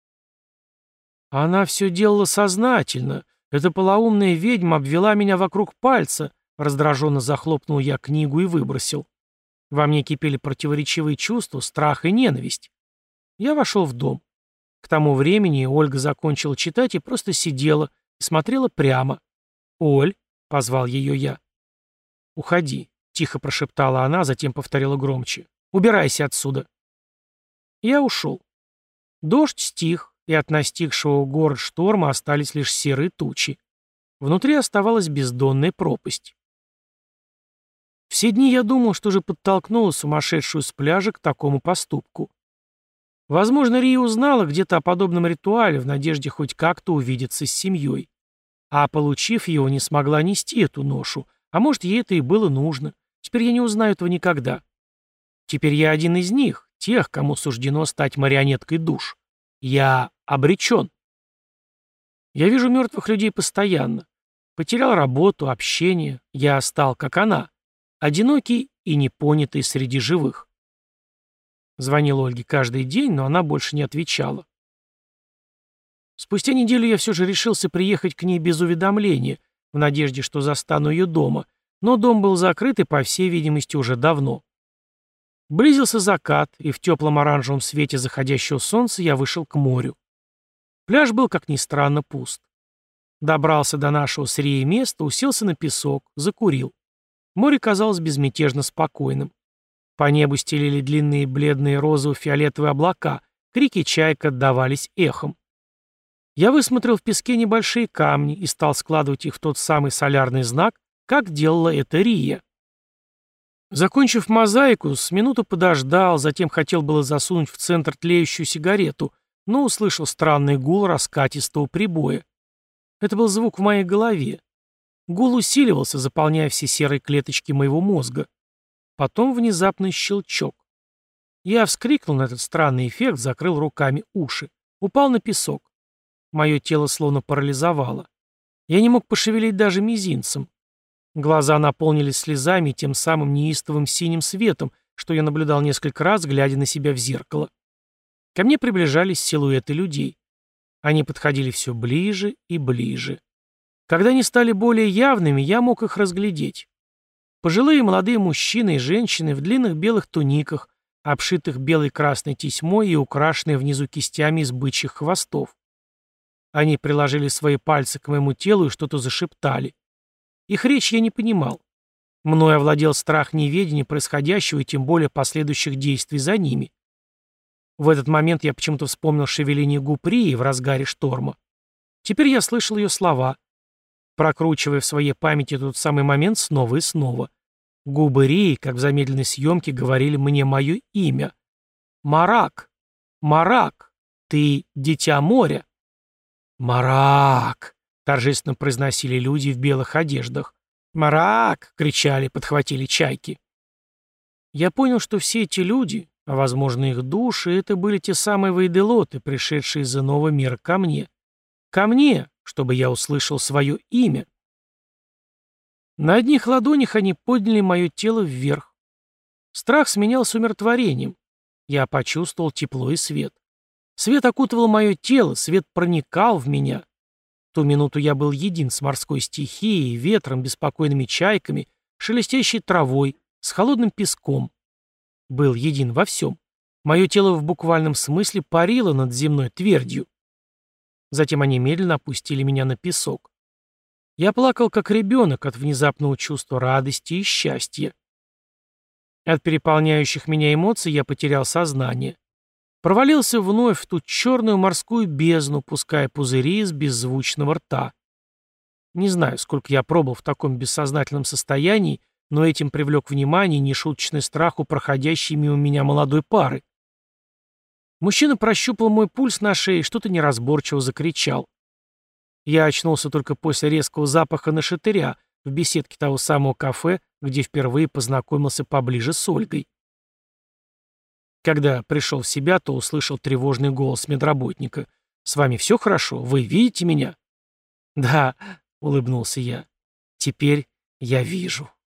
Она все делала сознательно. Эта полоумная ведьма обвела меня вокруг пальца. Раздраженно захлопнул я книгу и выбросил. Во мне кипели противоречивые чувства, страх и ненависть. Я вошел в дом. К тому времени Ольга закончила читать и просто сидела и смотрела прямо. «Оль», — позвал ее я. «Уходи», — тихо прошептала она, затем повторила громче. «Убирайся отсюда». Я ушел. Дождь стих, и от настигшего город шторма остались лишь серые тучи. Внутри оставалась бездонная пропасть. Все дни я думал, что же подтолкнуло сумасшедшую с пляжа к такому поступку. Возможно, Рия узнала где-то о подобном ритуале в надежде хоть как-то увидеться с семьей. А получив его, не смогла нести эту ношу. А может, ей это и было нужно. Теперь я не узнаю этого никогда. Теперь я один из них, тех, кому суждено стать марионеткой душ. Я обречен. Я вижу мертвых людей постоянно. Потерял работу, общение. Я стал, как она, одинокий и непонятый среди живых. Звонил Ольге каждый день, но она больше не отвечала. Спустя неделю я все же решился приехать к ней без уведомления, в надежде, что застану ее дома, но дом был закрыт и, по всей видимости, уже давно. Близился закат, и в теплом оранжевом свете заходящего солнца я вышел к морю. Пляж был, как ни странно, пуст. Добрался до нашего с Рией места, уселся на песок, закурил. Море казалось безмятежно спокойным. По небу стелили длинные бледные розово-фиолетовые облака, крики чаек отдавались эхом. Я высмотрел в песке небольшие камни и стал складывать их в тот самый солярный знак, как делала это Рия. Закончив мозаику, с минуту подождал, затем хотел было засунуть в центр тлеющую сигарету, но услышал странный гул раскатистого прибоя. Это был звук в моей голове. Гул усиливался, заполняя все серые клеточки моего мозга. Потом внезапный щелчок. Я вскрикнул на этот странный эффект, закрыл руками уши. Упал на песок. Мое тело словно парализовало. Я не мог пошевелить даже мизинцем. Глаза наполнились слезами и тем самым неистовым синим светом, что я наблюдал несколько раз, глядя на себя в зеркало. Ко мне приближались силуэты людей. Они подходили все ближе и ближе. Когда они стали более явными, я мог их разглядеть. Пожилые и молодые мужчины и женщины в длинных белых туниках, обшитых белой красной тесьмой и украшенные внизу кистями из бычьих хвостов. Они приложили свои пальцы к моему телу и что-то зашептали. Их речь я не понимал. Мною овладел страх неведения происходящего и тем более последующих действий за ними. В этот момент я почему-то вспомнил шевеление губ Рии в разгаре шторма. Теперь я слышал ее слова, прокручивая в своей памяти тот самый момент снова и снова. Губы Рии, как в замедленной съемке, говорили мне мое имя. «Марак! Марак! Ты дитя моря!» «Марак!» — торжественно произносили люди в белых одеждах. «Марак!» — кричали, подхватили чайки. Я понял, что все эти люди, а, возможно, их души, это были те самые вейделоты, пришедшие из иного мира ко мне. Ко мне, чтобы я услышал свое имя. На одних ладонях они подняли мое тело вверх. Страх сменялся умиротворением. Я почувствовал тепло и свет. Свет окутывал мое тело, свет проникал в меня. В ту минуту я был един с морской стихией, ветром, беспокойными чайками, шелестящей травой, с холодным песком. Был един во всем. Мое тело в буквальном смысле парило над земной твердью. Затем они медленно опустили меня на песок. Я плакал, как ребенок, от внезапного чувства радости и счастья. От переполняющих меня эмоций я потерял сознание. Провалился вновь в ту черную морскую бездну, пуская пузыри из беззвучного рта. Не знаю, сколько я пробыл в таком бессознательном состоянии, но этим привлек внимание нешуточный страх у проходящей мимо меня молодой пары. Мужчина прощупал мой пульс на шее и что-то неразборчиво закричал. Я очнулся только после резкого запаха нашатыря в беседке того самого кафе, где впервые познакомился поближе с Ольгой. Когда пришел в себя, то услышал тревожный голос медработника. «С вами все хорошо? Вы видите меня?» «Да», — улыбнулся я. «Теперь я вижу».